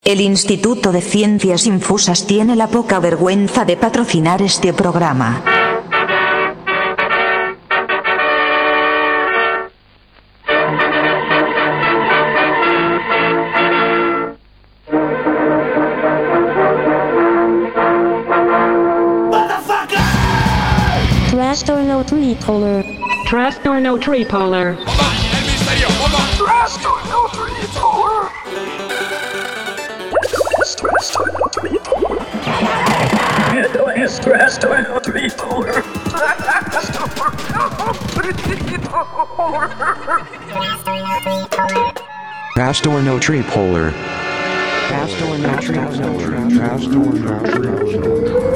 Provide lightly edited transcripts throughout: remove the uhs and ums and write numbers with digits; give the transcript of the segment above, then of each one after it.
El Instituto de Ciencias Infusas tiene la poca vergüenza de patrocinar este programa. Trust or no tripolar. Trust or no tripolar. El misterio, Trust or no tripolar. Trust or no tripolar. Trust or no tripolar. Trust or no tripolar. Trust or no tripolar. Trust or no tripolar.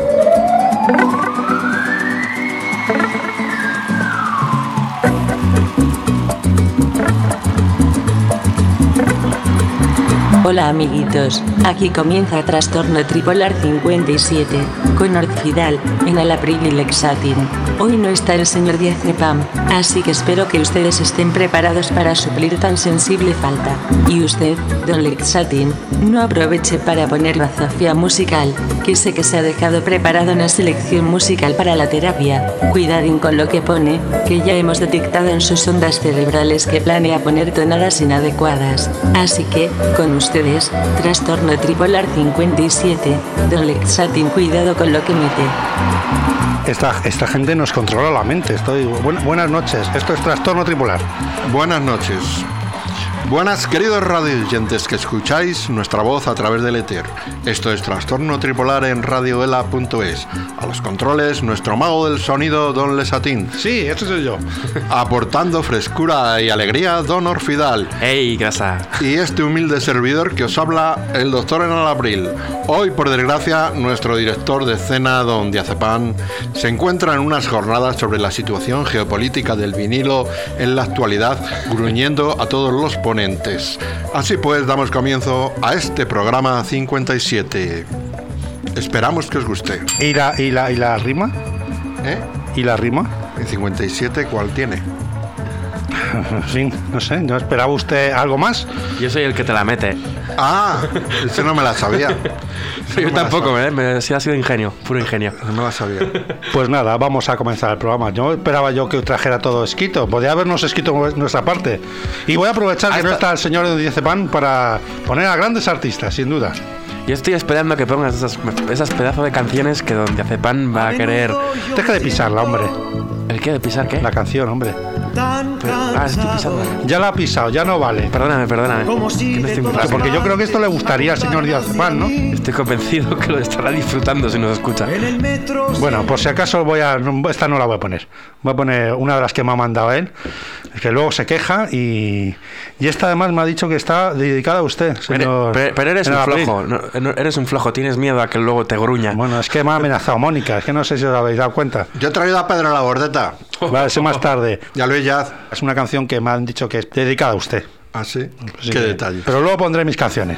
Hola amiguitos, aquí comienza Trastorno Tripolar 57, con Orfidal, Enalapril y Lexatin. Hoy no está el señor Diazepam, así que espero que ustedes estén preparados para suplir tan sensible falta. Y usted, don Lexatin, no aproveche para poner bazofia musical, que sé que se ha dejado preparado una selección musical para la terapia. Cuidadín con lo que pone, que ya hemos detectado en sus ondas cerebrales que planea poner tonadas inadecuadas. Así que, con ustedes, Trastorno Tripolar 57, don Lexatin, cuidado con lo que mete. Esta gente nos controla la mente. Buenas noches, esto es Trastorno Tripolar. Buenas noches. Buenas, queridos radioyentes que escucháis nuestra voz a través del éter. Esto es Trastorno Tripolar en radioela.es. A los controles, nuestro mago del sonido, don Lesatín. Sí, este soy yo. Aportando frescura y alegría, don Orfidal. ¡Ey, grasa! Y este humilde servidor que os habla, el doctor Enalapril. Hoy, por desgracia, nuestro director de escena, don Diazepam, se encuentra en unas jornadas sobre la situación geopolítica del vinilo en la actualidad, gruñendo a todos los ponentes. Así pues, damos comienzo a este programa 57. Esperamos que os guste. ¿Y la rima? ¿Eh? ¿Y la rima? ¿En 57 cuál tiene? Sí, no sé, ¿no esperaba usted algo más? Yo soy el que te la mete. Ah, eso no me la sabía. Yo tampoco, sí ha sido ingenio, puro ingenio. No la sabía. Pues nada, vamos a comenzar el programa. Yo esperaba que trajera todo escrito. Podría habernos escrito nuestra parte. Y voy a aprovechar que no está el señor Diazepam para poner a grandes artistas, sin duda. Yo estoy esperando que pongas esas pedazos de canciones que don Diazepam va a querer. Deja de pisarla, hombre. ¿El qué? ¿De pisar qué? La canción, hombre. Estoy pisando. Ya la ha pisado, ya no vale. Perdóname. No estoy muy rápido. Porque yo creo que esto le gustaría al señor Diazepam, ¿no? Estoy convencido que lo estará disfrutando si nos escucha. Bueno, por si acaso esta no la voy a poner. Voy a poner una de las que me ha mandado él, que luego se queja y esta además me ha dicho que está dedicada a usted, señor. Pero eres un flojo, eres un flojo, tienes miedo a que luego te gruña. Bueno, es que me ha amenazado Mónica, es que no sé si os habéis dado cuenta. Yo he traído a Pedro la Bordeta. Vale, eso más tarde. Ya lo ya. Es una canción que me han dicho que es dedicada a usted. ¿Ah, sí? Así Qué detalle. Pero luego pondré mis canciones.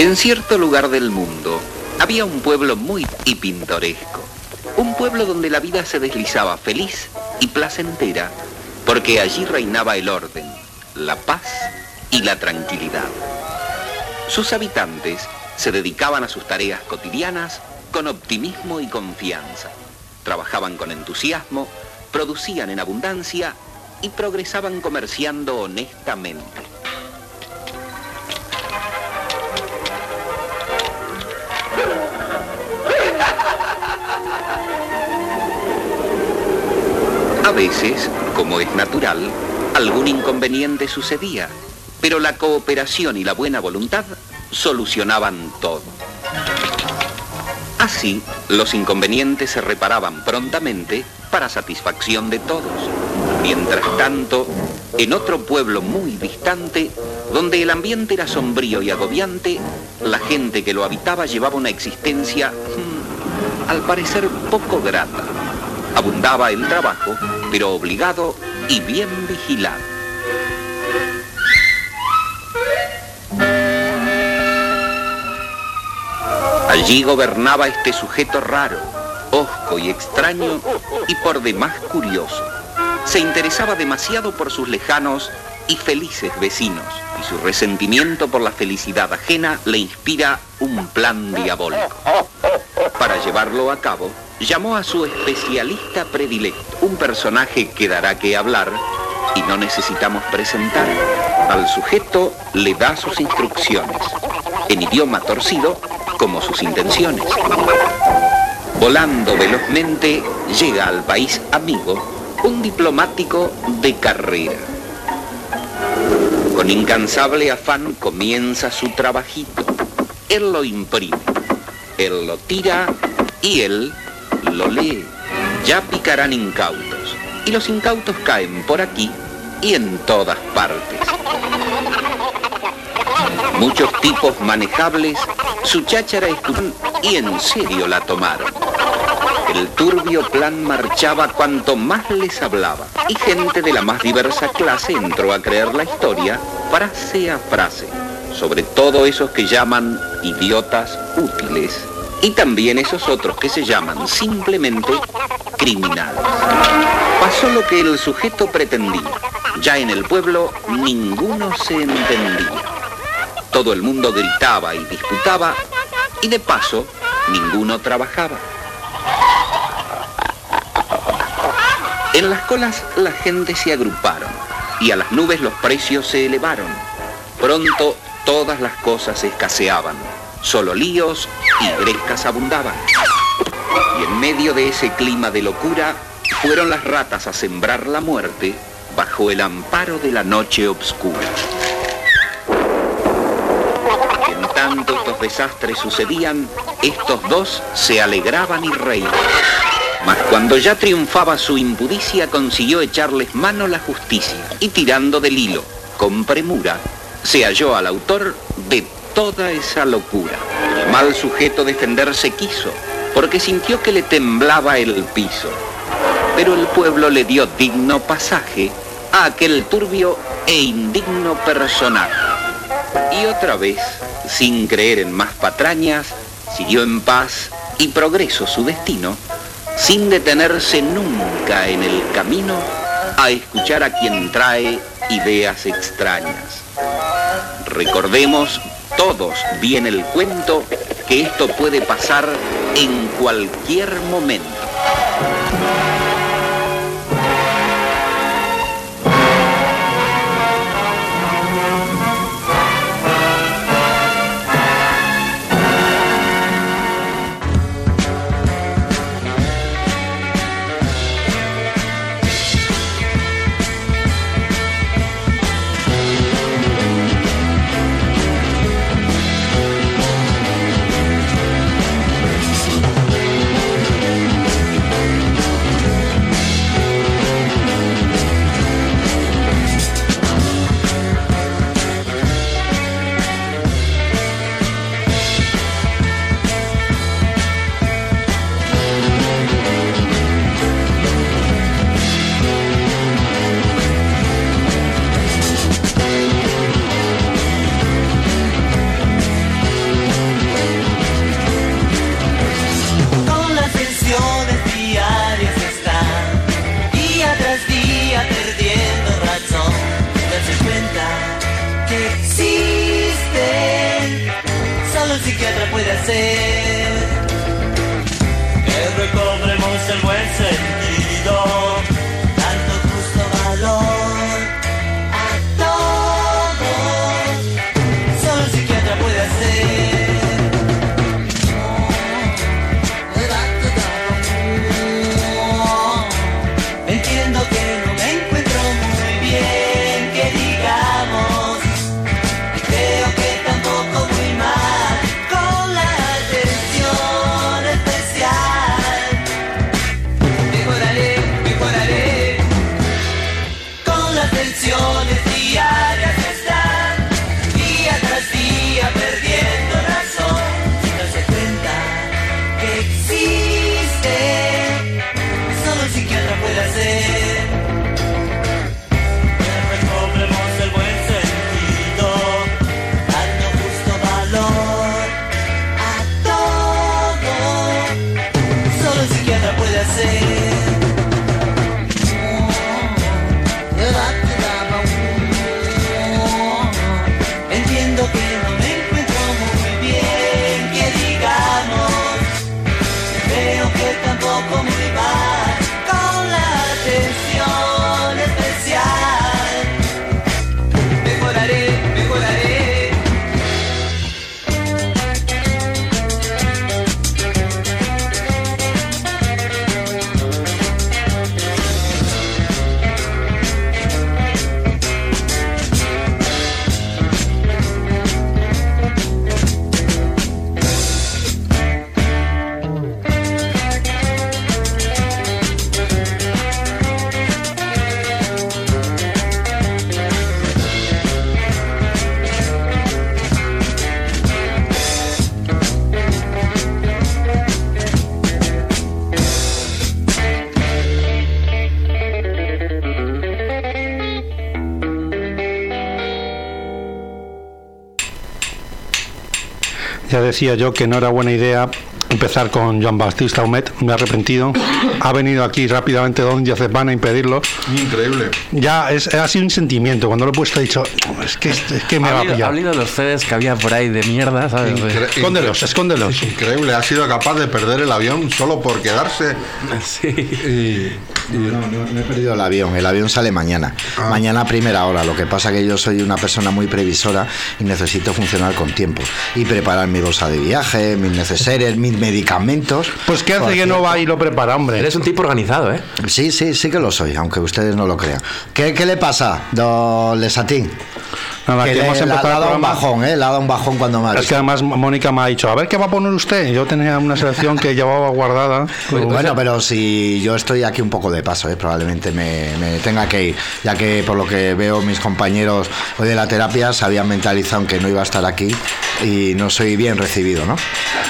En cierto lugar del mundo había un pueblo muy y pintoresco. Un pueblo donde la vida se deslizaba feliz y placentera, porque allí reinaba el orden, la paz y la tranquilidad. Sus habitantes se dedicaban a sus tareas cotidianas con optimismo y confianza. Trabajaban con entusiasmo, producían en abundancia y progresaban comerciando honestamente. A veces, como es natural, algún inconveniente sucedía, pero la cooperación y la buena voluntad solucionaban todo. Así, los inconvenientes se reparaban prontamente para satisfacción de todos. Mientras tanto, en otro pueblo muy distante, donde el ambiente era sombrío y agobiante, la gente que lo habitaba llevaba una existencia, al parecer, poco grata. Abundaba el trabajo, pero obligado y bien vigilado. Allí gobernaba este sujeto raro, hosco y extraño y por demás curioso. Se interesaba demasiado por sus lejanos y felices vecinos, y su resentimiento por la felicidad ajena le inspira un plan diabólico. Para llevarlo a cabo, llamó a su especialista predilecto, un personaje que dará que hablar y no necesitamos presentar. Al sujeto le da sus instrucciones, en idioma torcido como sus intenciones. Volando velozmente, llega al país amigo un diplomático de carrera. Con incansable afán comienza su trabajito. Él lo imprime, él lo tira y él lo lee. Ya picarán incautos, y los incautos caen por aquí y en todas partes. Muchos tipos manejables, su cháchara estuvieron y en serio la tomaron. El turbio plan marchaba cuanto más les hablaba, y gente de la más diversa clase entró a creer la historia frase a frase, sobre todo esos que llaman idiotas útiles, y también esos otros que se llaman simplemente criminales. Pasó lo que el sujeto pretendía. Ya en el pueblo ninguno se entendía. Todo el mundo gritaba y disputaba, y de paso ninguno trabajaba. En las colas la gente se agruparon, y a las nubes los precios se elevaron. Pronto todas las cosas escaseaban, solo líos y grescas abundaban. Y en medio de ese clima de locura, fueron las ratas a sembrar la muerte bajo el amparo de la noche obscura. En tanto estos desastres sucedían, estos dos se alegraban y reían. Mas cuando ya triunfaba su impudicia, consiguió echarles mano la justicia, y tirando del hilo con premura, se halló al autor de toda esa locura. El mal sujeto defenderse quiso, porque sintió que le temblaba el piso. Pero el pueblo le dio digno pasaje a aquel turbio e indigno personaje. Y otra vez, sin creer en más patrañas, siguió en paz y progreso su destino, sin detenerse nunca en el camino a escuchar a quien trae ideas extrañas. Recordemos todos bien el cuento, que esto puede pasar en cualquier momento. tampoco muy mal, con la atención especial. Mejoraré, mejoraré. Ya decía yo que no era buena idea empezar con Joan Baptista Humet, me he arrepentido. Ha venido aquí rápidamente don Diazepam a impedirlo. Increíble. Ya ha sido un sentimiento. Cuando lo he puesto he dicho, es que me va a pillar. Ha habido los CDs que había por ahí de mierda, ¿sabes? Escóndelos. Es increíble, ha sido capaz de perder el avión solo por quedarse. Sí. No he perdido el avión sale mañana. Mañana a primera hora. Lo que pasa que yo soy una persona muy previsora y necesito funcionar con tiempo y preparar mi bolsa de viaje, mis neceseres, mis medicamentos. Pues ¿qué hace que no va y lo prepara, hombre? Eres un tipo organizado, ¿eh? Sí que lo soy, aunque ustedes no lo crean. ¿Qué le pasa, don Lesatín? Nada, que hemos empezado le ha dado un bajón, le ha dado un bajón cuando me ha visto. Es que además Mónica me ha dicho, a ver qué va a poner usted. Yo tenía una selección que llevaba guardada. Bueno, pero si yo estoy aquí un poco de paso, probablemente me tenga que ir, ya que por lo que veo mis compañeros hoy de la terapia se habían mentalizado en que no iba a estar aquí y no soy bien recibido, ¿no?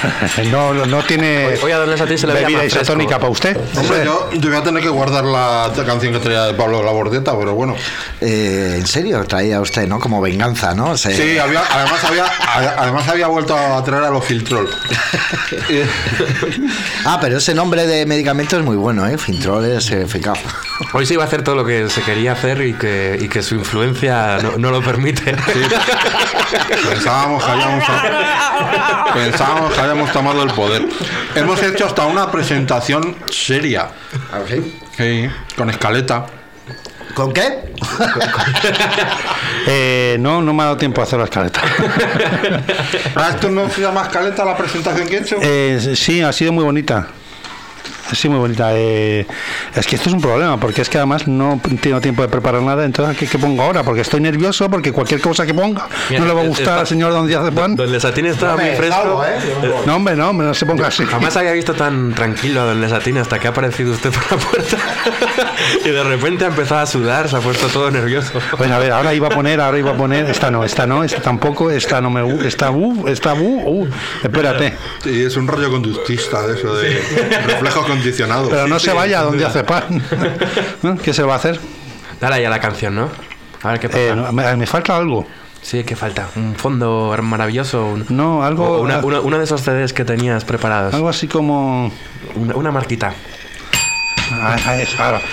No tiene hoy a don Lesatín se le bebida isotónica para usted. Hombre, yo voy a tener que guardar la canción que traía de Pablo Labordieta, pero bueno. En serio, traía usted, ¿no? Como venganza, ¿no? Sí, además había vuelto a traer a los Filtrol. Pero ese nombre de medicamento es muy bueno, Filtrol es eficaz. Hoy se iba a hacer todo lo que se quería hacer y que su influencia no lo permite. Sí. Pensábamos que habíamos tomado el poder. Hemos hecho hasta una presentación seria. Sí, con escaleta. ¿Con qué? No me ha dado tiempo a hacer la escaleta. ¿Esto no se llama escaleta la presentación que he hecho? Sí, ha sido muy bonita. Sí, muy bonita. Es que esto es un problema, porque es que además no tengo tiempo de preparar nada. Entonces, ¿qué pongo ahora? Porque estoy nervioso, porque cualquier cosa que ponga no le va a gustar al señor don Diazepam. Don Lesatín estaba muy fresco. No, hombre, no se ponga así. Jamás había visto tan tranquilo a don Lesatín hasta que ha aparecido usted por la puerta y de repente ha empezado a sudar, se ha puesto todo nervioso. Bueno, a ver, ahora iba a poner, esta tampoco, esta no me gusta, espérate. Sí, es un rollo conductista de eso, de reflejos condicionados. Pero no se vaya don Diazepam. ¿Qué se va a hacer? Dale ya la canción, ¿no? A ver qué pasa. Me falta algo. Sí, ¿qué falta? ¿Un fondo maravilloso? No, algo... Uno de esos CDs que tenías preparados. Algo así como... Una marquita. Ahora.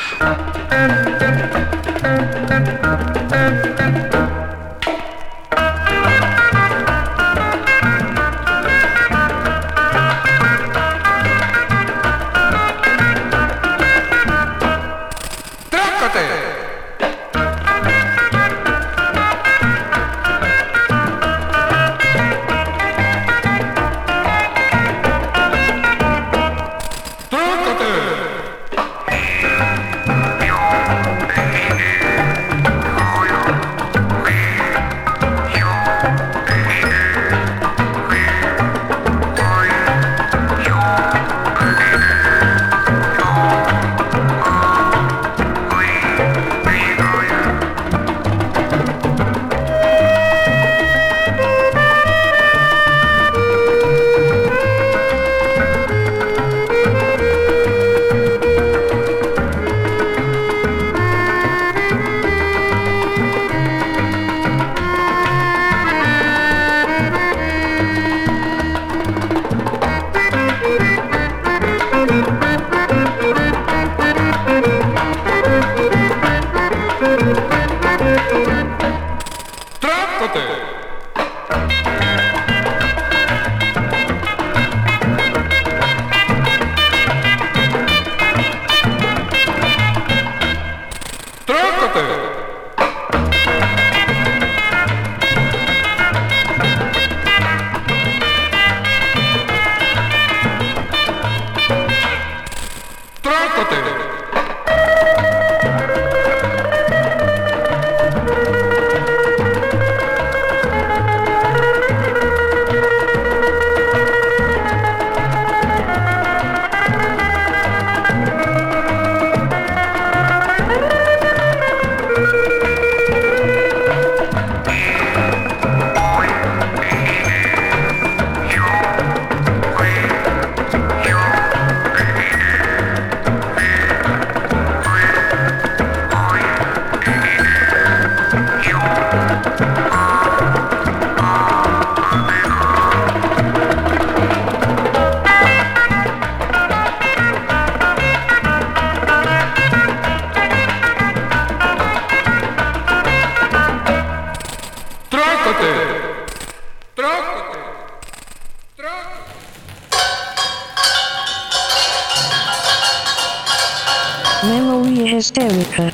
Memory hysterica.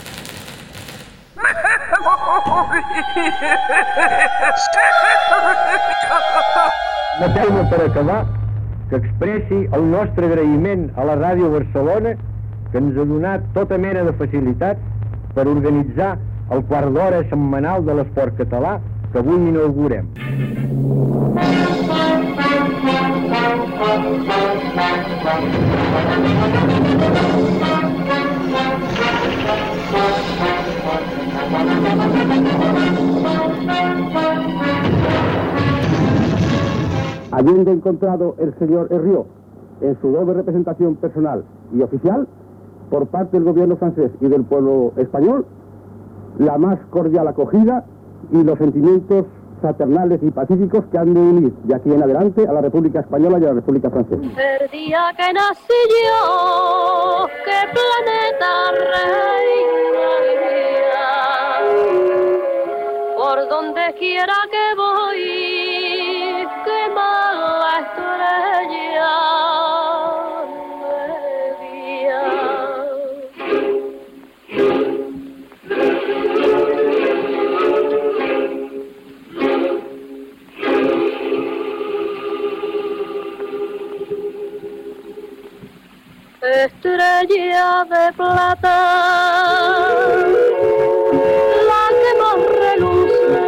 No terme per acabar que expressi el nostre agraïment a la Ràdio Barcelona, que ens ha donat tota mena de facilitats per organitzar el quart d'hora setmanal de l'esport català que avui inaugurem. Habiendo encontrado el señor Herriot en su doble representación personal y oficial, por parte del gobierno francés y del pueblo español, la más cordial acogida y los sentimientos fraternales y pacíficos que han de unir de aquí en adelante a la República Española y a la República Francesa. El día que nací yo, qué planeta reinaría, por donde quiera que voy, qué mala estrella me guía. Estrella de plata, la que más reluce,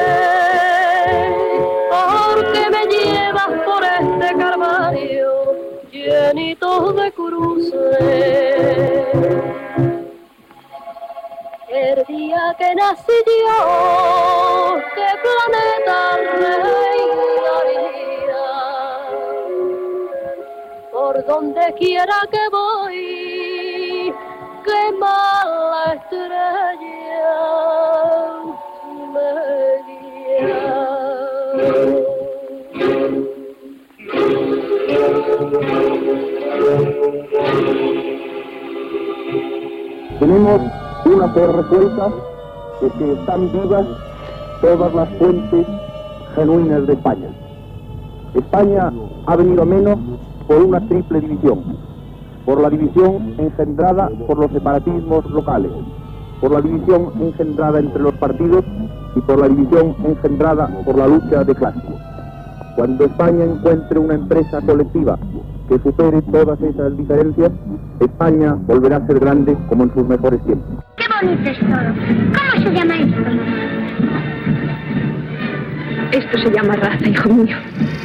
porque me llevas por este calvario llenito de cruces. El día que nací yo, qué planeta reinaría, por donde quiera que voy, qué mala estrella me guía. Tenemos una fe resuelta de que están vivas todas las fuentes genuinas de España. España ha venido menos por una triple división: por la división engendrada por los separatismos locales, por la división engendrada entre los partidos y por la división engendrada por la lucha de clases. Cuando España encuentre una empresa colectiva que supere todas esas diferencias, España volverá a ser grande como en sus mejores tiempos. ¡Qué bonito es todo! ¿Cómo se llama esto? Esto se llama raza, hijo mío.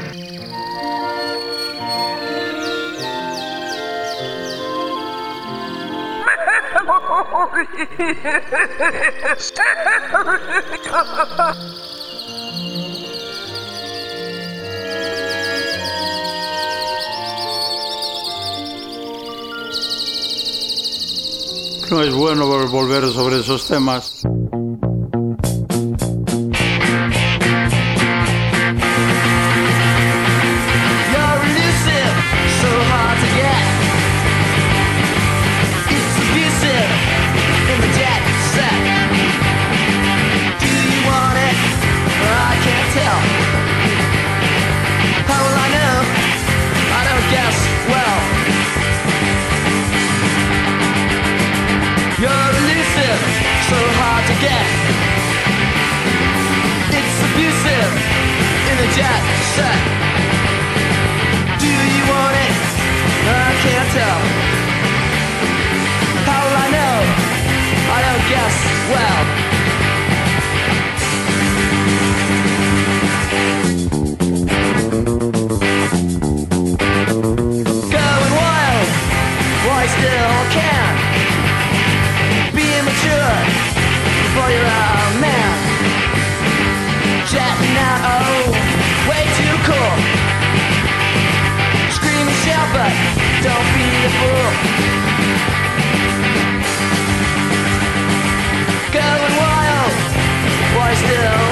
No es bueno volver sobre esos temas. So hard to fool. Going wild, boy, still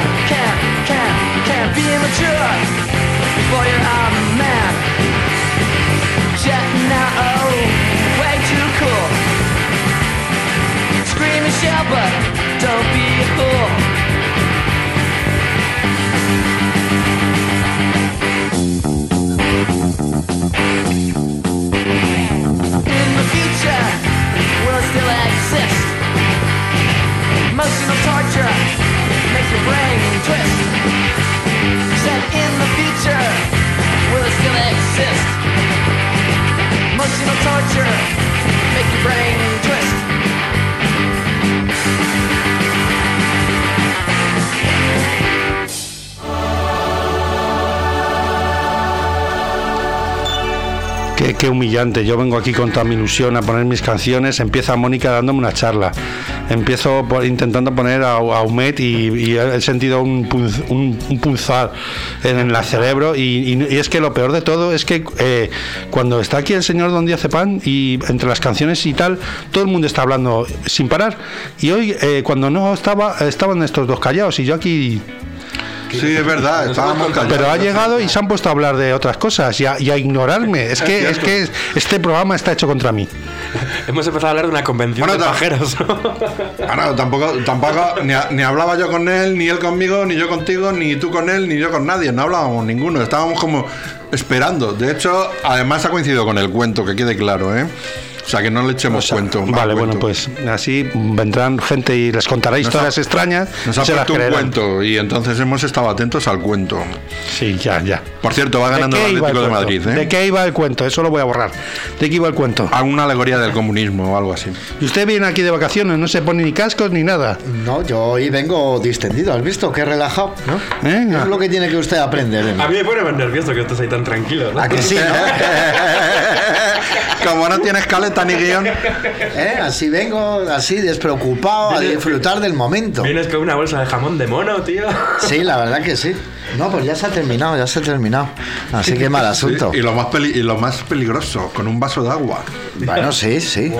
can't be mature before you're out of man. Jetting out, oh, way too cool. Scream and shout, but don't be a fool. In the future, will still exist. Emotional torture makes your brain twist. Said in the future, will it still exist? Emotional torture make your brain twist. Qué humillante. Yo vengo aquí con toda mi ilusión a poner mis canciones. Empieza Mónica dándome una charla. Empiezo intentando poner a Humet y he sentido un punzar en el cerebro. Y es que lo peor de todo es que cuando está aquí el señor Don Diazepam y entre las canciones y tal, todo el mundo está hablando sin parar. Y hoy, cuando no estaban estos dos callados y yo aquí... Sí, es verdad, estábamos callados. Pero ha llegado y se han puesto a hablar de otras cosas y a ignorarme. Es que este programa está hecho contra mí. Hemos empezado a hablar de una convención de pajeros. Bueno, tampoco ni hablaba yo con él, ni él conmigo, ni yo contigo, ni tú con él, ni yo con nadie. No hablábamos ninguno, estábamos como esperando. De hecho, además ha coincidido con el cuento, que quede claro, ¿eh? O sea, que no le echemos cuento. Vale, bueno, pues así vendrán gente y les contará historias extrañas. Nos ha puesto un cuento y entonces hemos estado atentos al cuento. Sí, ya. Por cierto, va ganando el Atlético de Madrid, ¿eh? ¿De qué iba el cuento? Eso lo voy a borrar. ¿De qué iba el cuento? Alguna alegoría del comunismo o algo así. ¿Y usted viene aquí de vacaciones? ¿No se pone ni cascos ni nada? No, yo hoy vengo distendido. ¿Has visto? Qué relajado, ¿no? Es lo que tiene que usted aprender. A mí me pone más nervioso que estés ahí tan tranquilo, ¿no? ¿A que sí, no? Como no tienes caleta ni guión. Así vengo, así despreocupado, a disfrutar del momento. ¿Vienes con una bolsa de jamón de mono, tío? Sí, la verdad que sí. No, pues ya se ha terminado. Así que mal asunto. Sí, y lo más peligroso, con un vaso de agua. Bueno, sí.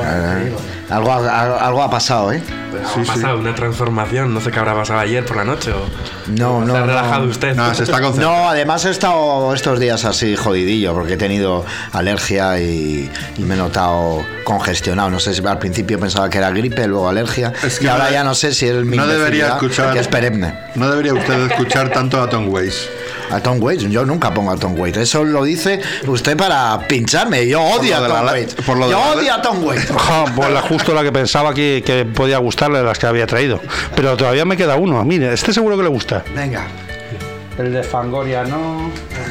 Algo ha pasado, ¿eh? Ha pasado una transformación, no sé qué habrá pasado ayer por la noche o... No. ¿Se ha relajado usted? No, se está concentrando. No, además he estado estos días así jodidillo porque he tenido alergia y me he notado congestionado. No sé si al principio pensaba que era gripe, luego alergia y ahora ya no sé si es mi que es perenne. No debería usted escuchar tanto a Tom Waits. A Tom Waits, yo nunca pongo a Tom Waits. Eso lo dice usted para pincharme. Yo odio a Tom Waits. Yo odio a Tom Waits. Pues justo la que pensaba que podía gustarle de las que había traído. Pero todavía me queda uno. Mire, este seguro que le gusta. Venga. El de Fangoria, ¿no?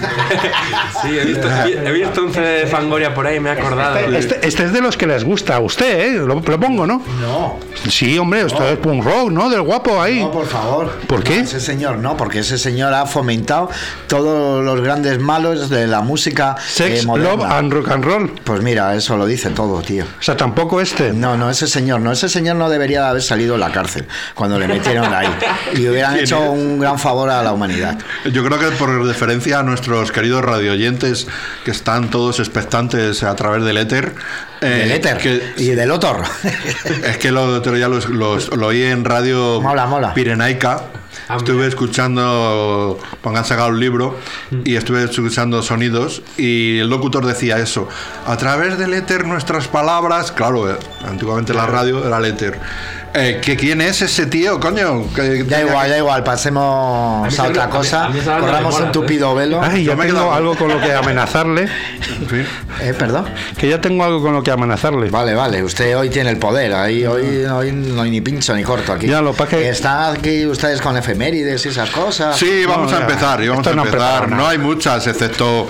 Sí, he visto un CD de Fangoria por ahí, me he acordado. Este es de los que les gusta a usted, ¿eh? Lo pongo, ¿no? No. Sí, hombre, esto es punk rock, ¿no? Del guapo ahí. No, por favor. ¿Por qué? Ese señor no, porque ese señor ha fomentado todos los grandes malos de la música Sex, moderna. love and rock and roll. Pues mira, eso lo dice todo, tío. O sea, tampoco este. No, ese señor no debería haber salido de la cárcel cuando le metieron ahí. Y hubieran hecho un gran favor a la humanidad. Yo creo que por deferencia a nuestros queridos radioyentes que están todos expectantes a través del éter. Del éter y del otor. Es que lo otro ya lo oí en radio mola. Pirenaica. Estuve escuchando, han sacado un libro y estuve escuchando sonidos y el locutor decía eso, a través del éter nuestras palabras, claro, antiguamente la radio era el éter. ¿Quién es ese tío, coño? Da igual, pasemos a otra cosa, corramos un tupido velo. Ay, ya tengo algo con lo que amenazarle. ¿Perdón? Que ya tengo algo con lo que amenazarle. Vale, usted hoy tiene el poder, hoy no hay ni pincho ni corto aquí. Ya, lo que... Están aquí ustedes con efemérides y esas cosas. Sí, vamos a empezar. No hay muchas, excepto...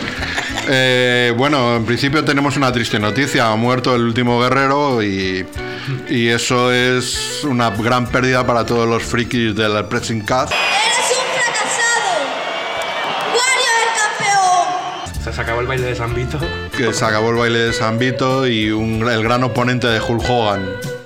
bueno, en principio tenemos una triste noticia. Ha muerto el último guerrero y eso es una gran pérdida para todos los frikis del Pressing Cast. ¡Eres un fracasado! ¡Wario el campeón! Se acabó el baile de San Vito. Que se acabó el baile de San Vito y el gran oponente de Hulk Hogan.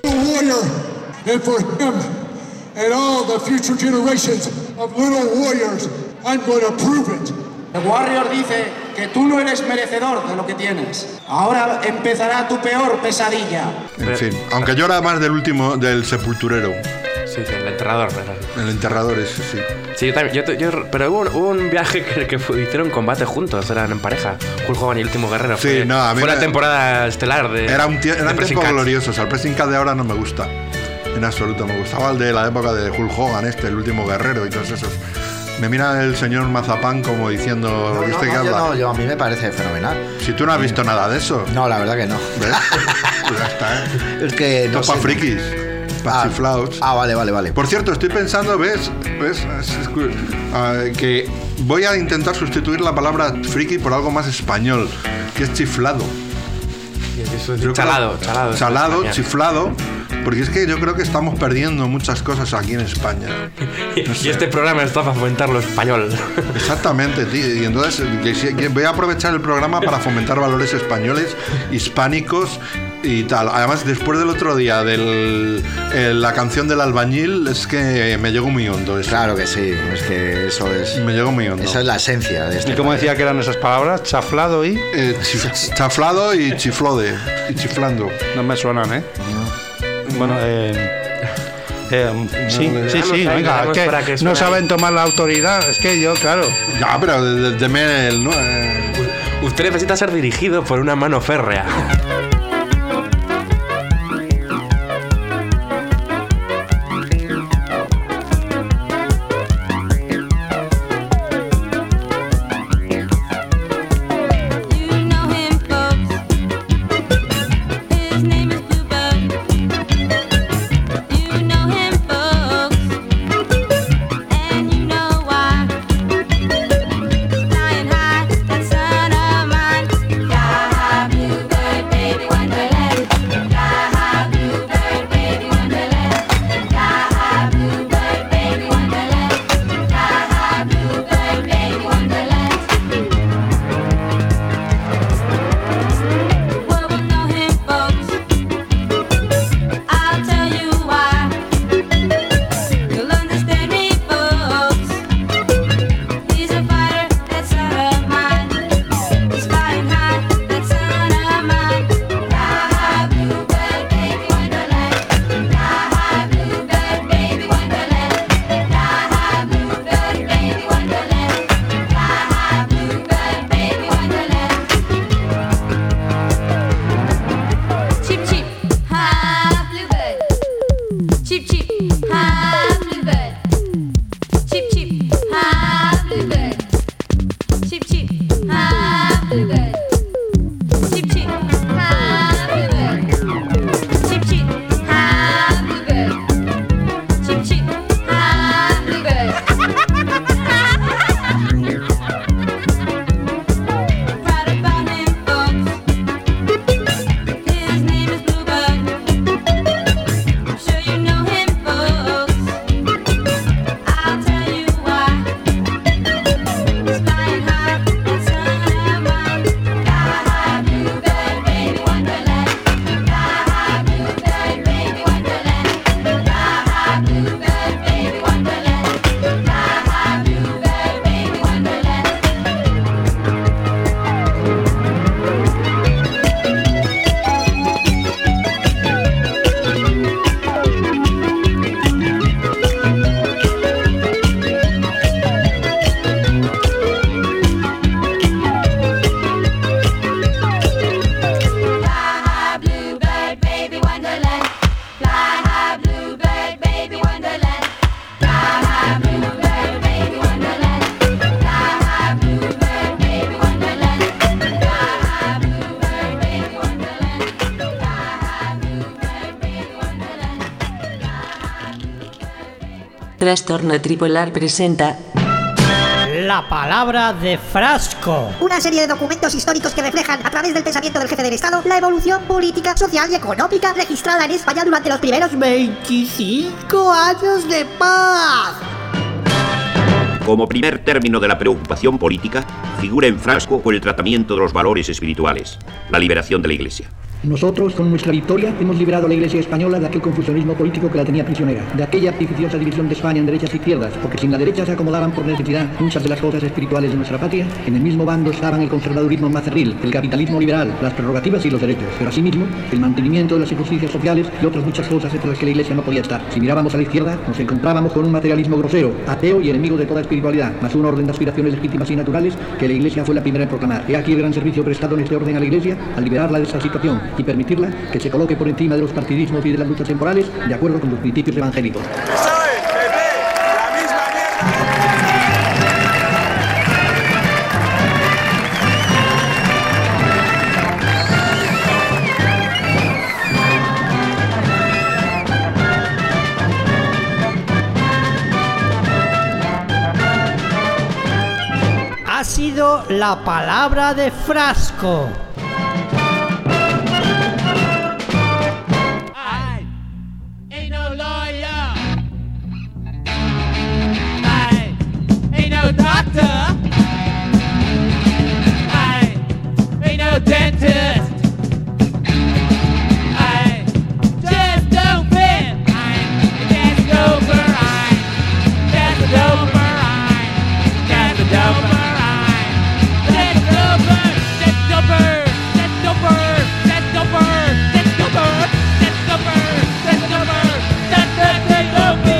And for him and all the future generations of little warriors, I'm going to prove it. The Warrior dice que tú no eres merecedor de lo que tienes. Ahora empezará tu peor pesadilla. En fin, aunque yo era más del sepulturero. Sí, el enterrador. El enterrador ese, sí. Sí, yo también. Pero hubo un viaje que hicieron combate juntos, eran en pareja. Hulk Hogan y el último guerrero. Sí, a mí fue la temporada estelar de. Eran tiempos gloriosos. El Pressing Catch de ahora no me gusta. En absoluto. Me gustaba el de la época de Hulk Hogan, el último guerrero y todos esos. Me mira el señor Mazapán como diciendo... Yo a mí me parece fenomenal. Si tú no has visto nada de eso. No, la verdad que no. ¿Ves? Pues ya está, ¿eh? Es que no sé. Para frikis. Para chiflaos. Vale. Por cierto, estoy pensando, ¿ves? Que voy a intentar sustituir la palabra friki por algo más español, que es chiflado. Chalado, chiflado. Porque es que yo creo que estamos perdiendo muchas cosas aquí en España. No sé. Y este programa está para fomentar lo español. Exactamente, tío. Y entonces voy a aprovechar el programa para fomentar valores españoles, hispánicos y tal. Además, después del otro día la canción del albañil, es que me llegó muy hondo eso. Claro que sí, es que eso es... Me llegó muy hondo. Esa es la esencia de este. ¿Y cómo decía que eran esas palabras? Chaflado y... chaflado y chiflode. Y chiflando. No me suenan, ¿eh? Bueno, sí, venga, es que no saben tomar la autoridad, es que yo, claro. Ya, pero deme el... Usted necesita ser dirigido por una mano férrea. Trastorno Tripolar presenta La palabra de frasco. Una serie de documentos históricos que reflejan, a través del pensamiento del jefe del Estado, la evolución política, social y económica registrada en España durante los primeros 25 años de paz. Como primer término de la preocupación política, figura en frasco por el tratamiento de los valores espirituales, la liberación de la Iglesia. Nosotros, con nuestra victoria, hemos liberado a la Iglesia española de aquel confusionismo político que la tenía prisionera, de aquella artificiosa división de España en derechas y izquierdas, porque si en la derecha se acomodaban por necesidad muchas de las cosas espirituales de nuestra patria, en el mismo bando estaban el conservadurismo más cerril, el capitalismo liberal, las prerrogativas y los derechos, pero asimismo el mantenimiento de las injusticias sociales y otras muchas cosas entre las que la Iglesia no podía estar. Si mirábamos a la izquierda, nos encontrábamos con un materialismo grosero, ateo y enemigo de toda espiritualidad, más un orden de aspiraciones legítimas y naturales que la Iglesia fue la primera en proclamar. He aquí el gran servicio prestado en este orden a la Iglesia al liberarla de esa situación y permitirla que se coloque por encima de los partidismos y de las luchas temporales de acuerdo con los principios evangélicos. Ha sido la palabra de Frasco. Dentist. I just don't fit. I'm just over. I'm just over. I'm just over. I'm just over. Just over. Just over. Just over. Just over. Just over. Just over. Just over.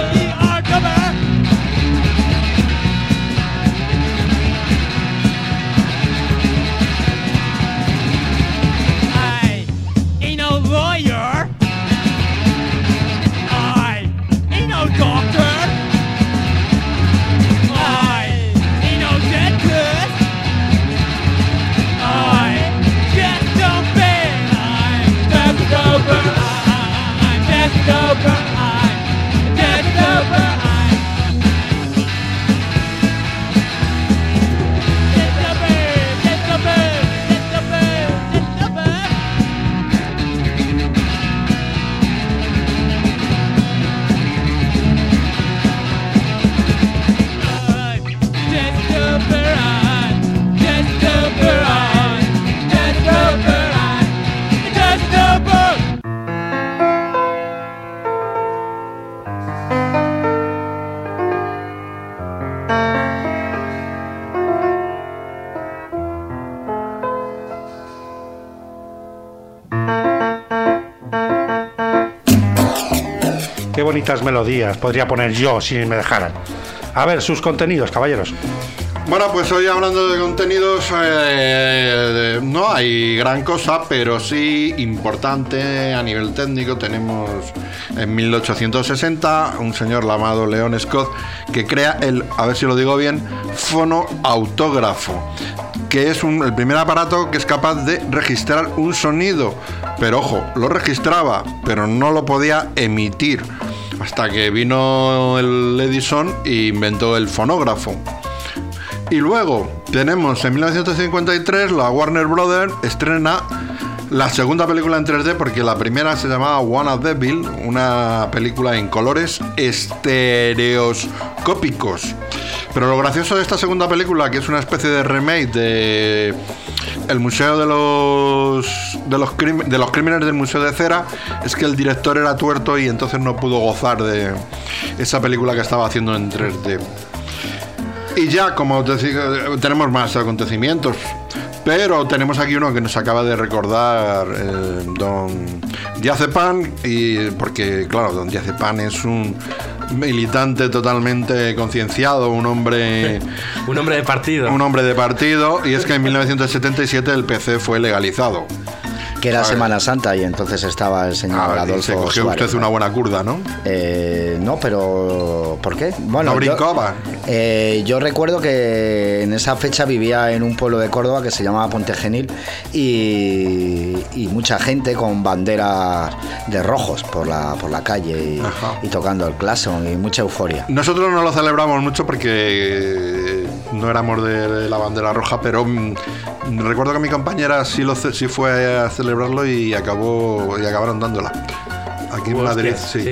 Qué bonitas melodías podría poner yo si me dejaran. A ver, sus contenidos, caballeros. Bueno, pues hoy hablando de contenidos, no hay gran cosa, pero sí importante a nivel técnico. Tenemos en 1860 un señor llamado Leon Scott que crea el, a ver si lo digo bien, fonoautógrafo, que es el primer aparato que es capaz de registrar un sonido. Pero ojo, lo registraba, pero no lo podía emitir, hasta que vino el Edison e inventó el fonógrafo. Y luego tenemos en 1953 la Warner Brothers estrena la segunda película en 3D, porque la primera se llamaba Wanna Devil, una película en colores estereoscópicos. Pero lo gracioso de esta segunda película, que es una especie de remake de el Museo de los Crímenes del Museo de Cera, es que el director era tuerto y entonces no pudo gozar de esa película que estaba haciendo en 3D. Y ya, como tenemos más acontecimientos, pero tenemos aquí uno que nos acaba de recordar don Diazepam, y porque claro, don Diazepam es un militante totalmente concienciado, un hombre de partido. Un hombre de partido, y es que en 1977 el PC fue legalizado. Que era Semana Santa y entonces estaba el señor Adolfo se cogió Suárez, usted una buena curda, ¿no? No, pero ¿por qué? Bueno, ¿no brincaba? Yo recuerdo que en esa fecha vivía en un pueblo de Córdoba que se llamaba Ponte Genil y mucha gente con banderas de rojos por la calle y tocando el claxon y mucha euforia. Nosotros no lo celebramos mucho porque no éramos de la bandera roja, pero recuerdo que mi compañera sí fue a celebrarlo y acabaron dándola. Aquí en Madrid, sí.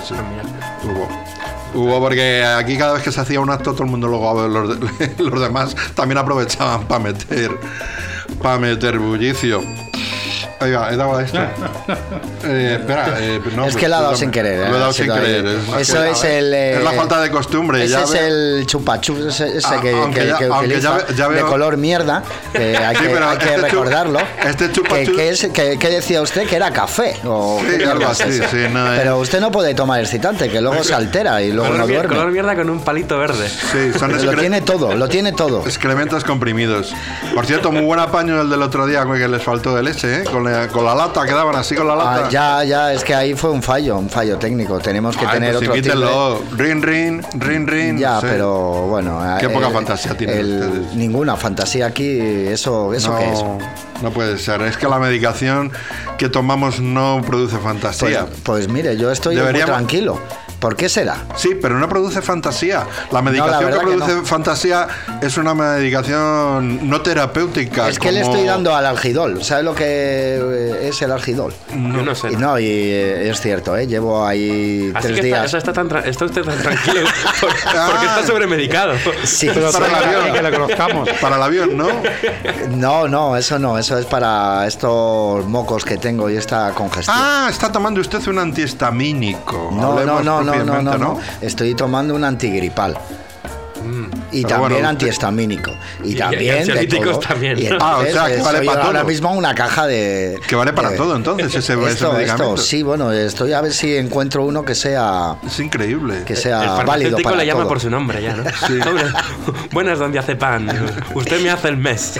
Hubo, porque aquí cada vez que se hacía un acto todo el mundo luego los demás también aprovechaban para meter bullicio. Oiga, he dado a esto. Espera, no, es que lo ha dado sin querer. Lo he dado sin querer. Eso es el. Es la falta de costumbre. Ese es el chupachups ese que utiliza de color mierda. Que hay que recordarlo. ¿Qué decía usted? Que era café. Sí, algo así. Pero usted no puede tomar excitante, que luego se altera y luego no duerme. Color mierda con un palito verde. Sí, lo tiene todo. Excrementos comprimidos. Por cierto, muy buen apaño el del otro día que les faltó de leche, ¿eh? Con la lata, quedaban así con la lata. Ya, es que ahí fue un fallo técnico. Tenemos que tener otro tipo. Rin. Ya, sí. Pero bueno. Qué poca fantasía tienen. Ninguna fantasía aquí. ¿Eso qué es? No puede ser. Es que la medicación que tomamos no produce fantasía. Pues mire, yo estoy muy tranquilo. ¿Por qué será? Sí, pero no produce fantasía. La medicación que produce fantasía es una medicación no terapéutica. Es que le estoy dando al Algidol. ¿Sabes lo que es el Algidol? No sé. Y es cierto, llevo ahí así 3 días. Está usted tan tranquilo porque está sobremedicado. Sí, pero para el avión, que la conozcamos. Para el avión, ¿no? No, eso no. Eso es para estos mocos que tengo y esta congestión. Está tomando usted un antihistamínico. No. Estoy tomando un antigripal. Y también antihistamínico. Y también ansiolíticos también. Y entonces, o sea, que vale para todo. Ahora mismo una caja de... Que vale para todo, entonces, ese medicamento. Sí, bueno, estoy a ver si encuentro uno que sea... Es increíble. Que sea el válido para le llama todo. por su nombre ya, ¿no? Sí. Buenas, don Diazepam. Usted me hace el mes.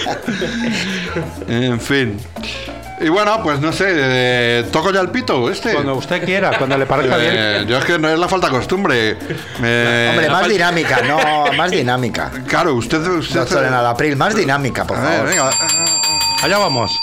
En fin. Y bueno, pues no sé, ¿toco ya el pito este? Cuando usted quiera, cuando le parezca bien. Yo es que no es la falta de costumbre. Hombre, más dinámica, más dinámica. Claro, usted Doctor en Alapril, más dinámica, por favor. Venga. Allá vamos.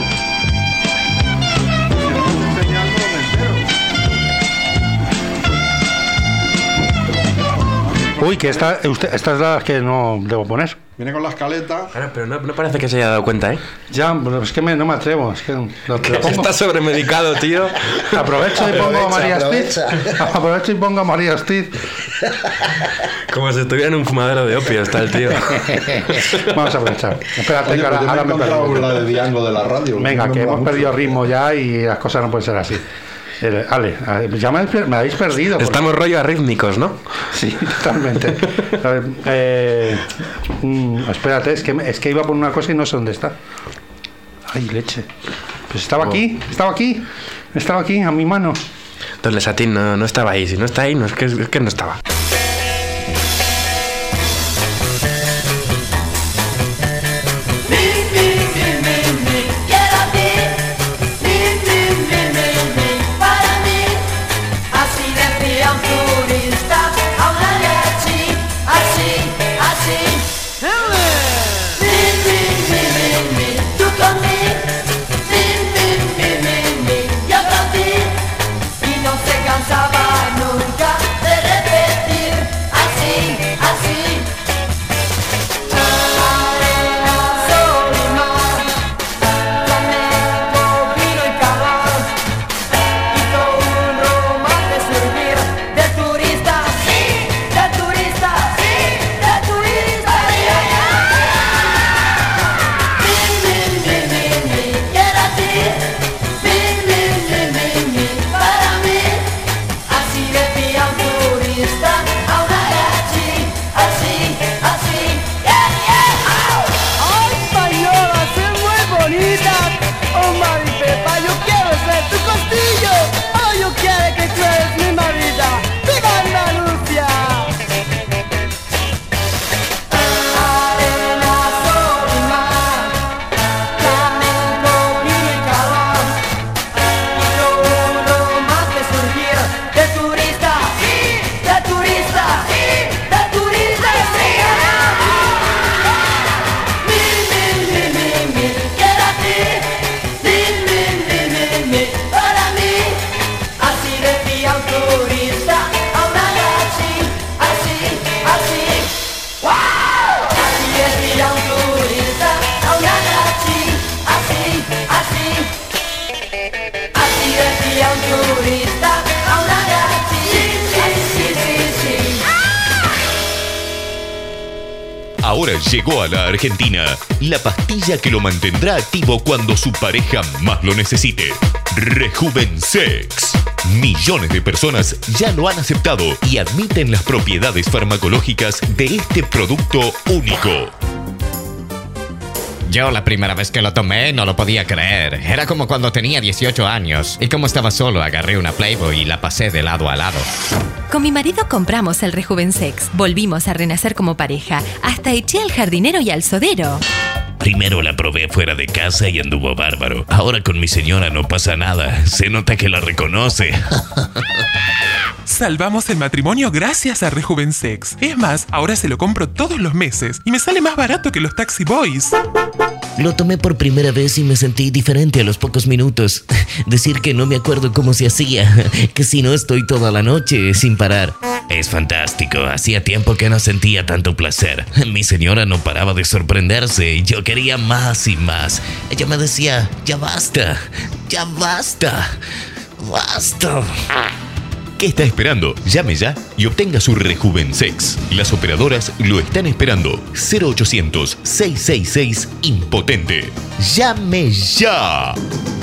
Uy, que esta es la que no debo poner. Viene con la escaleta. Pero no parece que se haya dado cuenta, ¿eh? Ya, es que no me atrevo. Es que está sobremedicado, tío. Aprovecho y pongo a María Stiz. Aprovecho y pongo a María Stiz. Como si estuviera en un fumadero de opio, está el tío. Vamos a aprovechar. Espérate, que ahora me he perdido la de Diango de la radio. Venga, que hemos perdido ritmo ya y las cosas no pueden ser así. Ale, ya me habéis perdido. Estamos rollo arrítmicos, ¿no? Sí, totalmente. Espérate, es que iba a poner una cosa y no sé dónde está. Ay, leche. Pues estaba aquí, a mi mano. Don Lesatín no estaba ahí. Si no está ahí, es que no estaba. Ahora llegó a la Argentina la pastilla que lo mantendrá activo cuando su pareja más lo necesite. Rejuvensex. Millones de personas ya lo han aceptado y admiten las propiedades farmacológicas de este producto único. Yo la primera vez que lo tomé no lo podía creer. Era como cuando tenía 18 años. Y como estaba solo, agarré una Playboy y la pasé de lado a lado. Con mi marido compramos el Rejuvensex. Volvimos a renacer como pareja. Hasta eché al jardinero y al sodero. Primero la probé fuera de casa y anduvo bárbaro. Ahora con mi señora no pasa nada. Se nota que la reconoce. Salvamos el matrimonio gracias a Rejuvensex. Es más, ahora se lo compro todos los meses y me sale más barato que los Taxi Boys. Lo tomé por primera vez y me sentí diferente a los pocos minutos. Decir que no me acuerdo cómo se hacía, que si no estoy toda la noche sin parar. Es fantástico, hacía tiempo que no sentía tanto placer. Mi señora no paraba de sorprenderse y yo quería más y más. Ella me decía, ya basta, basta. ¿Qué está esperando? Llame ya y obtenga su Rejuvensex. Las operadoras lo están esperando. 0800-666-IMPOTENTE. ¡Llame ya!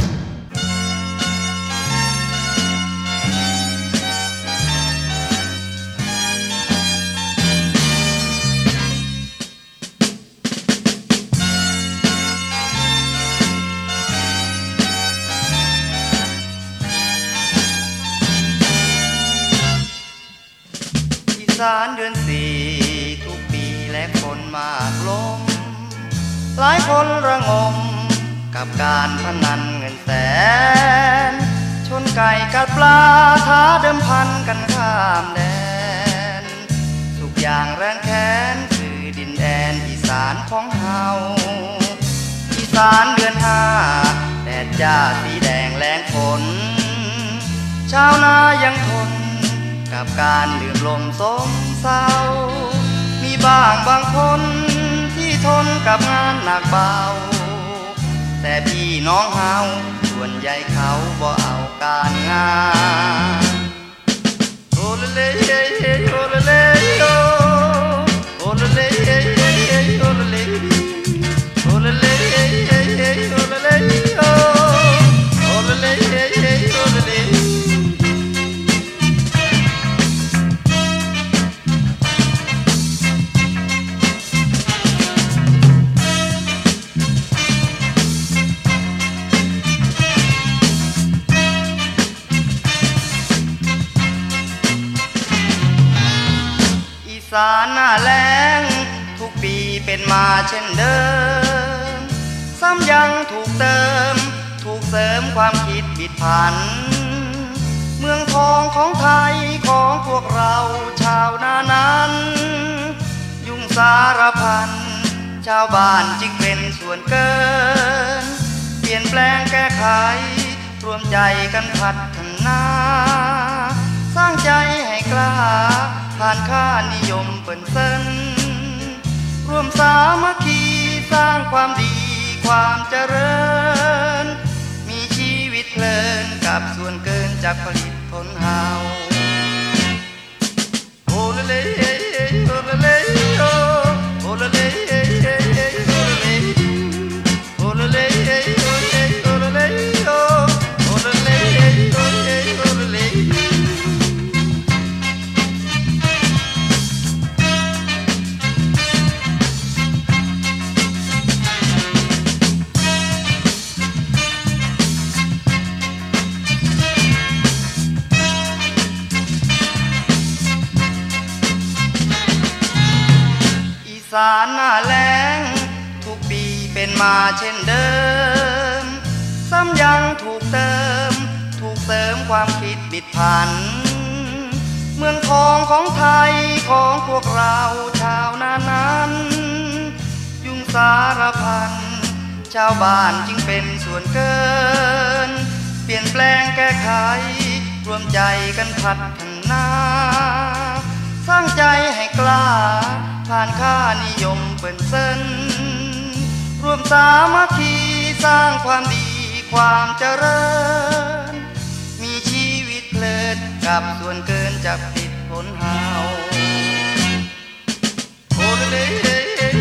สารเดือนสี่ทุกปีและคนมากลงหลายคนระงมกับการพนันเงินแสนชนไก่กัดปลาท้าเดิมพันกันข้ามแดนทุกอย่างแรงแค้นคือดินแดนอีสานของเฮาอีสานเดือนห้าแดดจ้าสีแดงแรงฝนชาวนายังทนกับการดื่มลมสมเศร้ามีบ้างบางคนที่ทนกับงานหนักเบาแต่พี่น้องเฮาส่วนใหญ่เขาบ่เอาการงานโอละเลโอละเลโอละเลโอละเลโอละเลโอละเลโอละเลโอละเลสารหน้าแล้งทุกปีเป็นมาเช่นเดิมซ้ำยังถูกเติมถูกเสริมความคิดผิดผันเมืองทองของไทยของพวกเราชาวนานั้นยุ่งสารพันชาวบ้านจึงเป็นส่วนเกินเปลี่ยนแปลงแก้ไขรวมใจกันพัฒนาสร้างใจให้กล้าผ่านค่านิยมเปิ่นเซินร่วมสามัคคีสร้างความดีความเจริญมีชีวิตเพลินกับส่วนเกินจากผลิตผลเฮาโอละเลโอละเลโอละเลโอละเลโอละเลโอละเลโอละเลโอละเลสารหน้าแล้งทุกปีเป็นมาเช่นเดิมซ้ำยังถูกเติมถูกเสริมความคิดบิดผันเมืองทองของไทยของพวกเราชาวนานั้นยุ่งสารพันชาวบ้านจึงเป็นส่วนเกินเปลี่ยนแปลงแก้ไขรวมใจกันพัฒนาสร้างใจให้กล้าผ่านค่านิยมเปิ่นเซินร่วมสามัคคีสร้างความดีความเจริญมีชีวิตเพลิดกับส่วนเกินจากติดผลเฮาโอละเลโ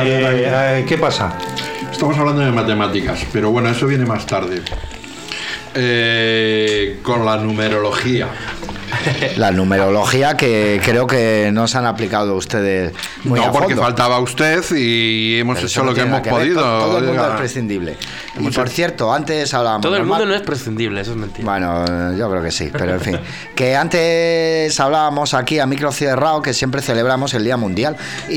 ¿Qué pasa? Estamos hablando de matemáticas, pero bueno, eso viene más tarde. Con la numerología. La numerología que creo que no se han aplicado ustedes muy a No, porque fondo. faltaba usted y hemos Pero hecho eso lo no que tiene hemos nada que ver, podido. todo el mundo Oiga. es prescindible. Y por cierto, antes hablábamos... Todo el mundo normal- no es prescindible, eso es mentira. Bueno, yo creo que sí, pero en fin. Que antes hablábamos aquí a micro cerrado que siempre celebramos el Día Mundial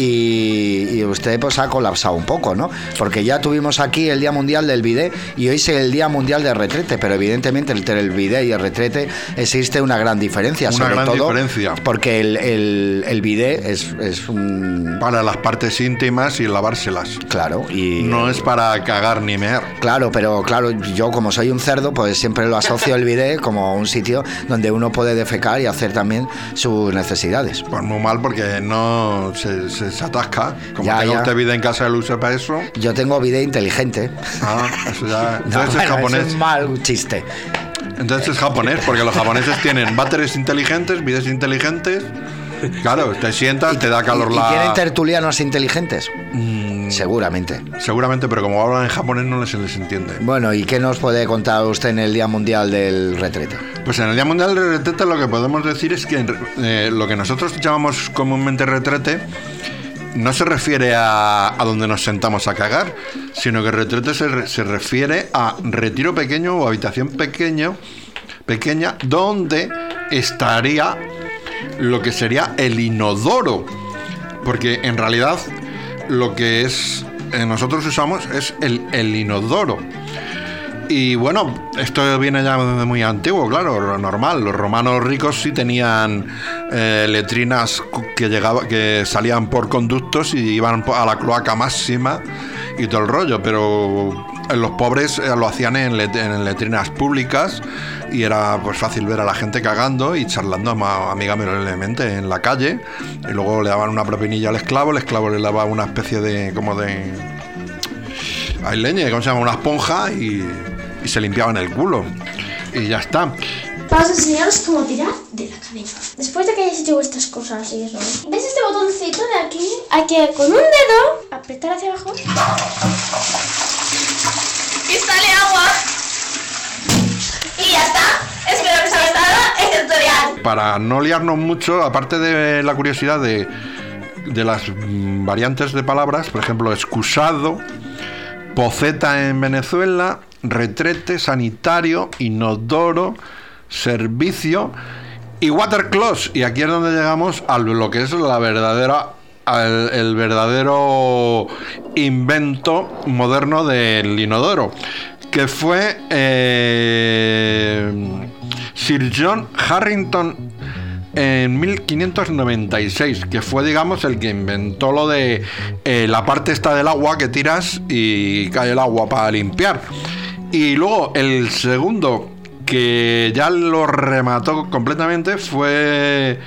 y usted pues ha colapsado un poco, ¿no? Porque ya tuvimos aquí el Día Mundial del bidet y hoy es el Día Mundial del retrete, pero evidentemente entre el bidet y el retrete existe una gran diferencia. Una sobre gran todo diferencia. porque el bidet es un... Para las partes íntimas y lavárselas. Claro, y... No es para cagar ni mear. Claro, pero claro, yo como soy un cerdo, pues siempre lo asocio el bidet como un sitio donde uno puede defecar y hacer también sus necesidades. Pues muy mal porque no se atasca. Como Ya, tenga ya. usted bidet en casa, él usa para eso. Yo tengo bidet inteligente. Ah, eso ya. No, Entonces es bueno, japonés. eso es mal chiste. Entonces es japonés, porque los japoneses tienen váteres inteligentes, bidets inteligentes. Claro, te sientas, te da calor ¿Y tienen tertulianos inteligentes? Seguramente. Seguramente, pero como hablan en japonés no se les entiende. Bueno, ¿y qué nos puede contar usted en el Día Mundial del Retrete? Pues en el Día Mundial del Retrete lo que podemos decir es que lo que nosotros llamamos comúnmente retrete no se refiere a donde nos sentamos a cagar, sino que retrete se refiere a retiro pequeño o habitación pequeña donde estaría lo que sería el inodoro, porque en realidad lo que nosotros usamos es el inodoro. Y bueno, esto viene ya de muy antiguo, claro, lo normal. Los romanos ricos sí tenían letrinas que salían por conductos y iban a la cloaca máxima y todo el rollo, pero los pobres lo hacían en letrinas públicas y era pues fácil ver a la gente cagando y charlando amigablemente en la calle, y luego le daban una propinilla al esclavo, el esclavo le daba una especie de hay leña, ¿cómo se llama? Una esponja y se limpiaban el culo y ya está. Vamos a enseñaros cómo tirar de la cadena. Después de que hayáis hecho vuestras cosas y eso, ¿ves este botoncito de aquí? Hay que con un dedo apretar hacia abajo y sale agua. Y ya está. Espero que os haya gustado este tutorial. Para no liarnos mucho, aparte de la curiosidad de las variantes de palabras, por ejemplo, excusado, poceta en Venezuela, retrete, sanitario, inodoro, servicio y watercloset. Y aquí es donde llegamos a lo que es el verdadero invento moderno del inodoro, que fue Sir John Harrington en 1596, que fue, digamos, el que inventó lo de la parte esta del agua que tiras y cae el agua para limpiar. Y luego el segundo, que ya lo remató completamente, fue...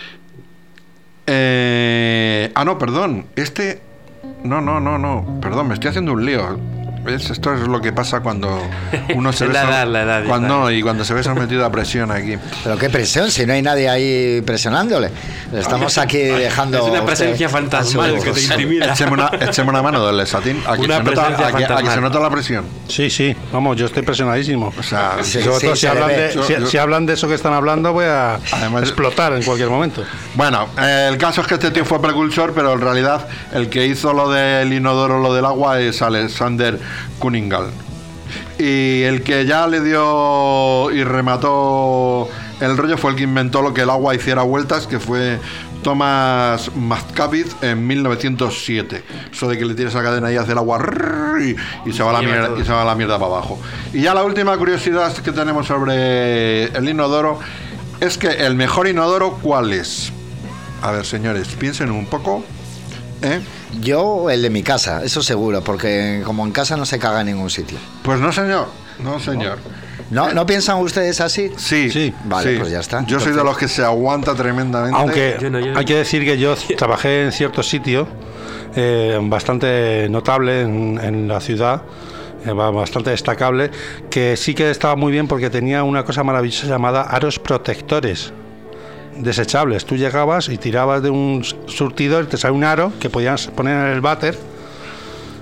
no, perdón. No. Perdón, me estoy haciendo un lío. ¿Ves? Esto es lo que pasa cuando uno se ve cuando se ve sometido a presión aquí. ¿Pero qué presión? Si no hay nadie ahí presionándole. Estamos aquí dejando... Es una presencia fantasmal que te intimida. Echemos una mano del satín. Aquí se nota la presión. Sí. Vamos, yo estoy presionadísimo. O sea, sobre todo si hablan de eso que están hablando, voy a explotar en cualquier momento. Bueno, el caso es que este tío fue precursor, pero en realidad el que hizo lo del inodoro, lo del agua, es Alexander Cunningham. Y el que ya le dio y remató el rollo fue el que inventó lo que el agua hiciera vueltas, que fue Thomas Mazkavit en 1907. Eso de que le tires esa cadena y hace el agua y se va la mierda para abajo. Y ya la última curiosidad que tenemos sobre el inodoro es que el mejor inodoro, ¿cuál es? A ver, señores, piensen un poco. Yo, el de mi casa, eso seguro, porque como en casa no se caga en ningún sitio. Pues no, señor. ¿No piensan ustedes así? Sí. Vale, sí. pues ya está. Yo soy de los que se aguanta tremendamente. Aunque hay que decir que yo trabajé en cierto sitio bastante notable en la ciudad, bastante destacable, que sí que estaba muy bien porque tenía una cosa maravillosa llamada aros protectores desechables. Tú llegabas y tirabas de un surtidor, te sale un aro que podías poner en el váter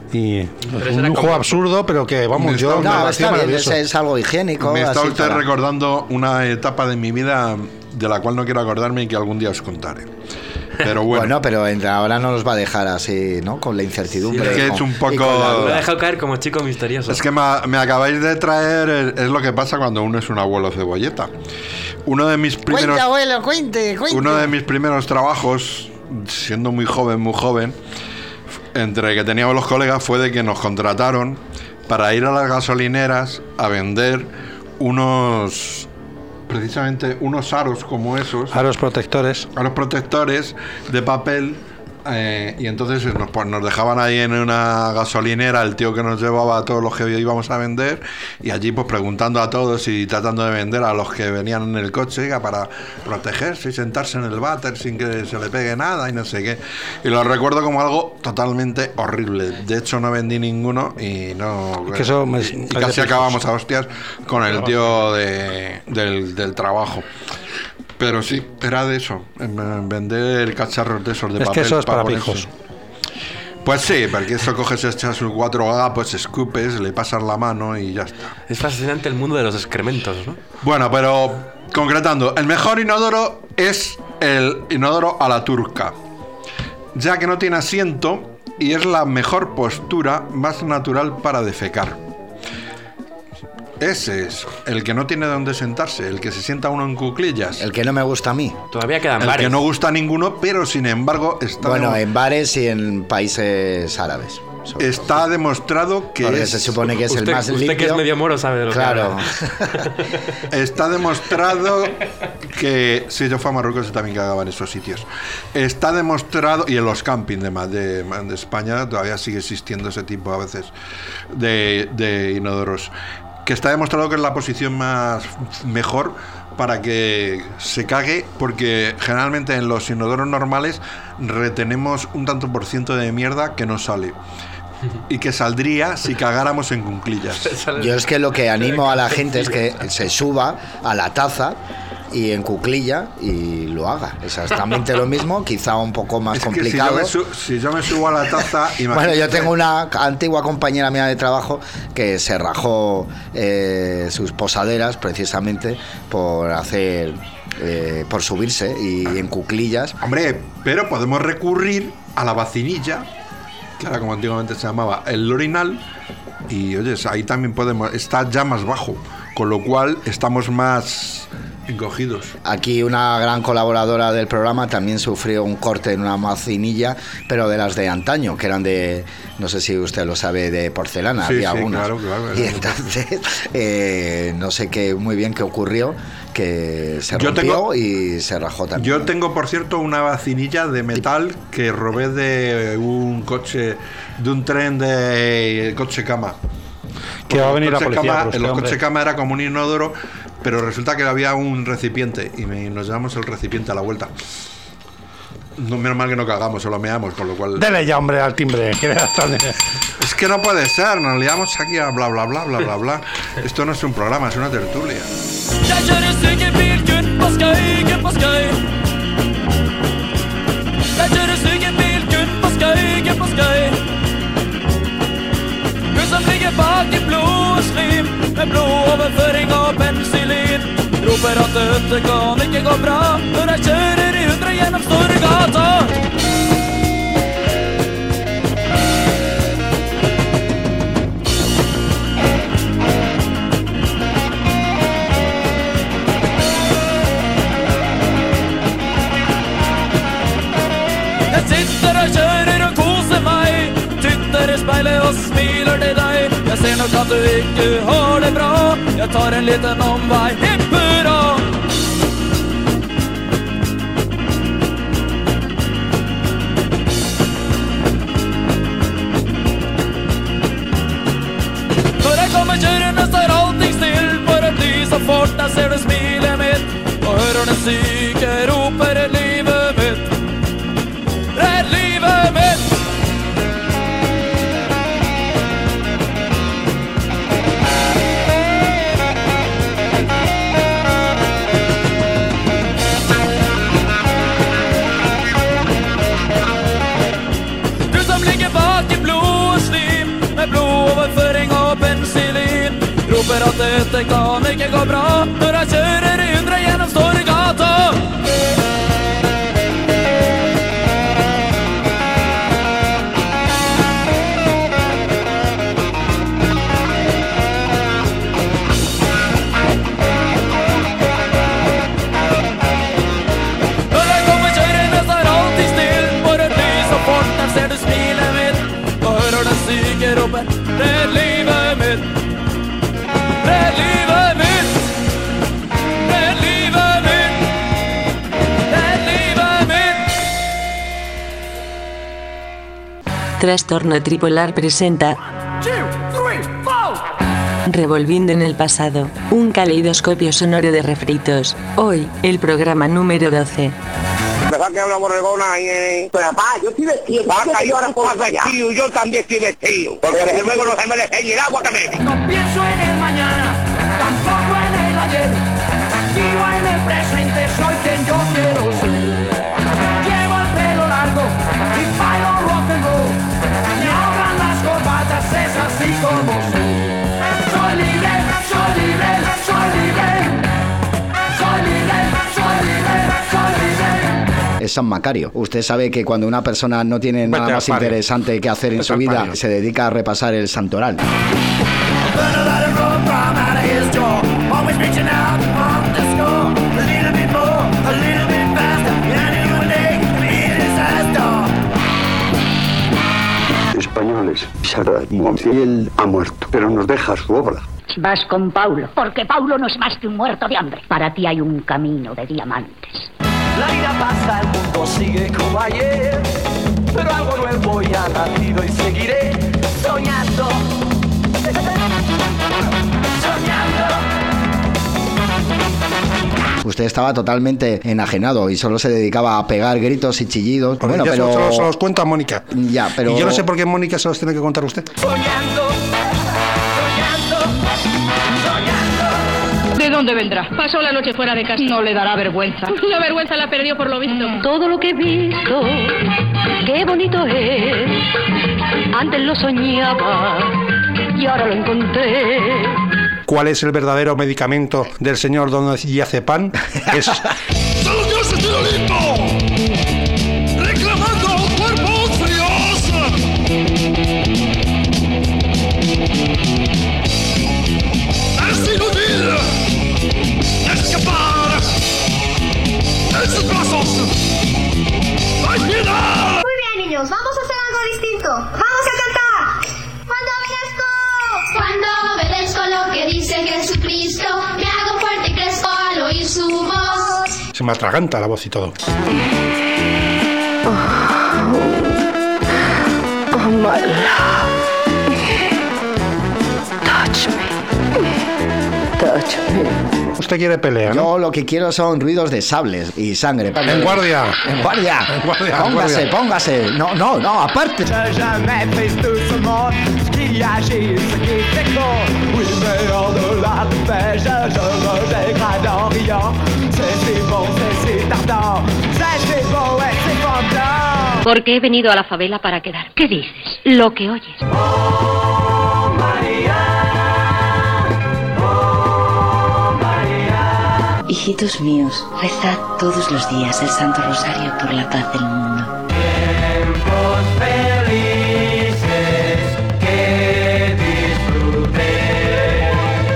Y Pero un era juego como- absurdo, pero que, vamos, Me yo... está- me No, pareció está bien, maravilloso. es algo higiénico. Me está así usted para- recordando una etapa de mi vida de la cual no quiero acordarme y que algún día os contaré. Pero bueno, Bueno, pero ahora no nos va a dejar así, ¿no? Con la incertidumbre. es que he con- hecho un y con la poco... Lo duda. he dejado caer como chico misterioso. Es que me acabáis de traer, es lo que pasa cuando uno es un abuelo cebolleta. Uno de mis primeros... Cuente, abuelo, cuente. Uno de mis primeros trabajos, siendo muy joven, entre que teníamos los colegas, fue de que nos contrataron para ir a las gasolineras a vender precisamente unos aros como esos, Aros protectores. aros protectores de papel. Y entonces nos dejaban ahí en una gasolinera el tío que nos llevaba a todos los que íbamos a vender, y allí pues preguntando a todos y tratando de vender a los que venían en el coche para protegerse y sentarse en el váter sin que se le pegue nada y no sé qué. Y lo recuerdo como algo totalmente horrible. De hecho no vendí ninguno y no... Es que eso me- y casi acabamos a hostias con el tío del trabajo. Pero sí, era de eso, en vender cacharros de esos de Es papel. que eso es para ponerse. pijos. Pues sí, porque eso coges, echas sus 4 gapos, escupes, le pasas la mano y ya está. Es fascinante el mundo de los excrementos, ¿no? Bueno, pero concretando, el mejor inodoro es el inodoro a la turca, ya que no tiene asiento y es la mejor postura más natural para defecar. Ese es el que no tiene dónde sentarse, el que se sienta uno en cuclillas. El que no me gusta a mí. Todavía quedan El bares. que no gusta a ninguno, pero sin embargo está, Bueno, en bares y en países árabes. está demostrado que Porque es... se supone que es el Usted, más usted limpio. que es medio moro sabe de lo Claro. que habla. Está demostrado que... Sí, yo fui a Marruecos y también cagaba en esos sitios. Está demostrado, y en los campings de España todavía sigue existiendo ese tipo a veces de inodoros, que está demostrado que es la posición mejor para que se cague, porque generalmente en los inodoros normales retenemos un tanto por ciento de mierda que no sale. Y que saldría si cagáramos en cuclillas. Yo es que lo que animo a la gente es que se suba a la taza y en cuclilla y lo haga. Exactamente lo mismo, quizá un poco más Es que complicado. si yo me subo a la taza... Bueno, yo imagínate- tengo una antigua compañera mía de trabajo que se rajó sus posaderas precisamente por hacer... por subirse y en cuclillas. Hombre, pero podemos recurrir a la vacinilla, que era como antiguamente se llamaba el orinal, y oye, ahí también podemos... Está ya más bajo, con lo cual estamos más encogidos. Aquí una gran colaboradora del programa también sufrió un corte en una macinilla, pero de las de antaño, que eran de, no sé si usted lo sabe, de porcelana, Sí, había sí, algunas. claro. Y entonces, no sé qué muy bien qué ocurrió, que se Yo rompió tengo- y se rajó también. Yo tengo, por cierto, una vacinilla de metal que robé de un coche, de un tren de coche cama. Que va a venir la Coche policía cama, por usted, en los hombre. coches cama era como un inodoro, pero resulta que había un recipiente y nos llevamos el recipiente a la vuelta. No, menos mal que no cagamos, solo meamos, con lo cual... Dele ya, hombre, al timbre. Que ya está. Es que no puede ser, nos liamos aquí a bla bla bla bla bla bla. Esto no es un programa, es una tertulia. Jeg kjører sykebil, kun på skøy, kun på skøy. Jeg kjører sykebil, kun på skøy, kun på skøy. Hun som ligger bak i blod og slim, med blodoverføring og penicillin. Roper at dette kan ikke gå bra, når jeg kjører i 100 gjennom Storgata. Jeg sitter og kjører og koser meg, titter i speilet og smiler til deg. Jeg ser nok at du ikke har det bra, jeg tar en liten omvei, hipp hurra. Når jeg kommer kjørende står allting still, for et lys så fort der ser du smilet mitt, og hører den syke roper livet mitt. Redd livet mitt. Du som ligger bak i blod og slim, det kan ikke gå bra når jeg kjører i 100 gjennom Storegata. Når jeg kommer kjørende så er alltid still, bare et lys og fort, der ser du smilet mitt, og hører den syke ropen, det er livet mitt. Det er livet mitt. Det er livet mitt. Det er livet mitt. Trastorno Tripolar presenta 2, 3, 4. Revolviendo en el pasado, un caleidoscopio sonoro de refritos. Hoy, el programa número 12. Deja que habla borregona ahí. Pero papá, yo estoy vestido. Vaca, yo ahora puedo vestido. Yo también estoy vestido. Porque desde luego no se me deje el agua que me... No pienso en el mañana, tampoco en el ayer. Vivo en el presente, soy quien yo quiero ser. Llevo el pelo largo y bailo rock and roll. Me ahogan las corbatas, es así como soy. Soy libre, soy libre, soy libre. Soy libre, soy libre, soy libre. Es San Macario. Usted sabe que cuando una persona no tiene nada más interesante que hacer en su vida, se dedica a repasar el santoral. Españoles, y él ha muerto, pero nos deja su obra. Vas con Paulo, porque Paulo no es más que un muerto de hambre. Para ti hay un camino de diamantes. La vida pasa, el mundo sigue como ayer, pero algo nuevo ya ha nacido y seguiré soñando. Soñando. Usted estaba totalmente enajenado y solo se dedicaba a pegar gritos y chillidos. Bueno, pero se los cuenta Mónica. Ya, pero y yo no sé por qué Mónica se los tiene que contar usted. Soñando. ¿De dónde vendrá? Pasó la noche fuera de casa. No le dará vergüenza. La vergüenza la perdió por lo visto. Todo lo que he visto, qué bonito es. Antes lo soñaba y ahora lo encontré. ¿Cuál es el verdadero medicamento del señor Don Diazepam? Es... ¡Solo Dios es lindo! ¡Reclamando cuerpos fríos! ¡Es inútil escapar de sus brazos! ¡No hay piedad! Muy bien, niños, vamos a hacer algo distinto. ¡Vamos a cantar! Cuando obedezco lo que dice Jesucristo, me hago fuerte y crezco al oír su voz. Se me atraganta la voz y todo. Oh my love. Touch me. Touch me. Usted quiere pelea, ¿no? Yo lo que quiero son ruidos de sables y sangre. ¡En guardia! ¡En guardia! En guardia, Póngase, en guardia. póngase. No, aparte. Porque he venido a la favela para quedar. ¿Qué dices? Lo que oyes. Hijitos míos, rezad todos los días el Santo Rosario por la paz del mundo. Tiempos felices que disfruté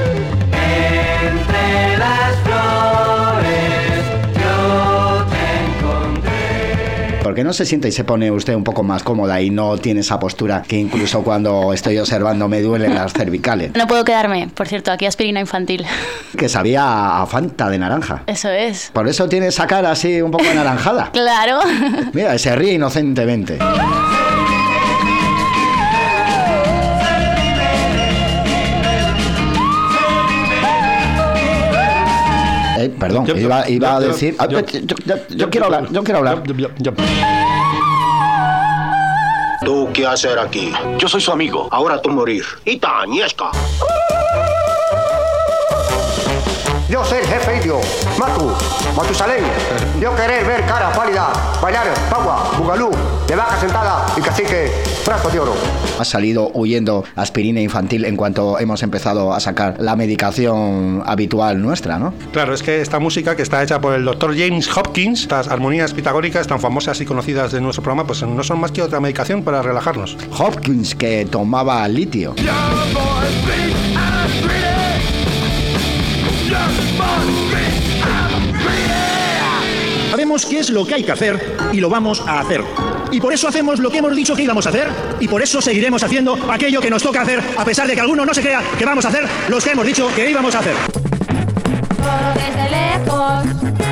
entre las flores, yo te encontré. ¿Por qué no se sienta y se pone usted un poco más cómoda y no tiene esa postura que incluso cuando estoy observando me duelen las cervicales? No puedo quedarme, por cierto, aquí aspirina infantil. Que sabía a Fanta de naranja. Eso es. Por eso tiene esa cara así un poco anaranjada. Claro. Mira, se ríe inocentemente. Perdón, iba a decir... Yo quiero hablar. ¿Tú qué hacer aquí? Yo soy su amigo. Ahora tú morir. Y Tañesca. Yo ser jefe indio, Matusalén, yo querer ver cara pálida, bailar pagua, bugalú, de vaca sentada y cacique, frasco de oro. Ha salido huyendo aspirina infantil en cuanto hemos empezado a sacar la medicación habitual nuestra, ¿no? Claro, es que esta música que está hecha por el Dr. James Hopkins, estas armonías pitagóricas tan famosas y conocidas de nuestro programa, pues no son más que otra medicación para relajarnos. Hopkins, que tomaba litio. Sabemos qué es lo que hay que hacer y lo vamos a hacer. Y por eso hacemos lo que hemos dicho que íbamos a hacer y por eso seguiremos haciendo aquello que nos toca hacer, a pesar de que alguno no se crea que vamos a hacer los que hemos dicho que íbamos a hacer. Desde lejos,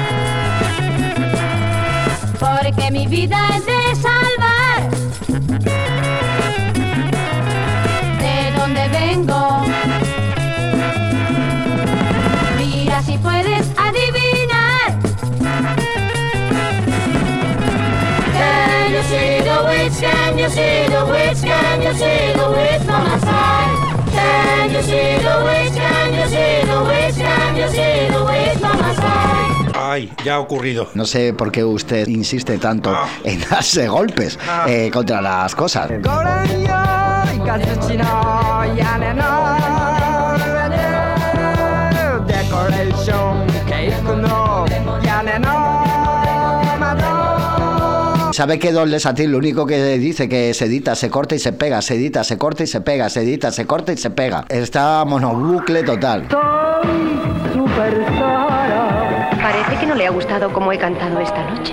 porque mi vida es de salvar. De donde vengo, mira si puedes adivinar. Can you see the witch? Can you see the witch? Can you see the witch on my side? Can you see the witch? Can you see the witch? Can you see the witch on my side? Ay, ya ha ocurrido. No sé por qué usted insiste tanto en darse golpes contra las cosas. ¿Sabe que Don Lesatín lo único que dice que se edita, se corta y se pega, se edita, se corta y se pega, se edita, se corta y se pega? Está monobucle total. Parece que no le ha gustado cómo he cantado esta noche.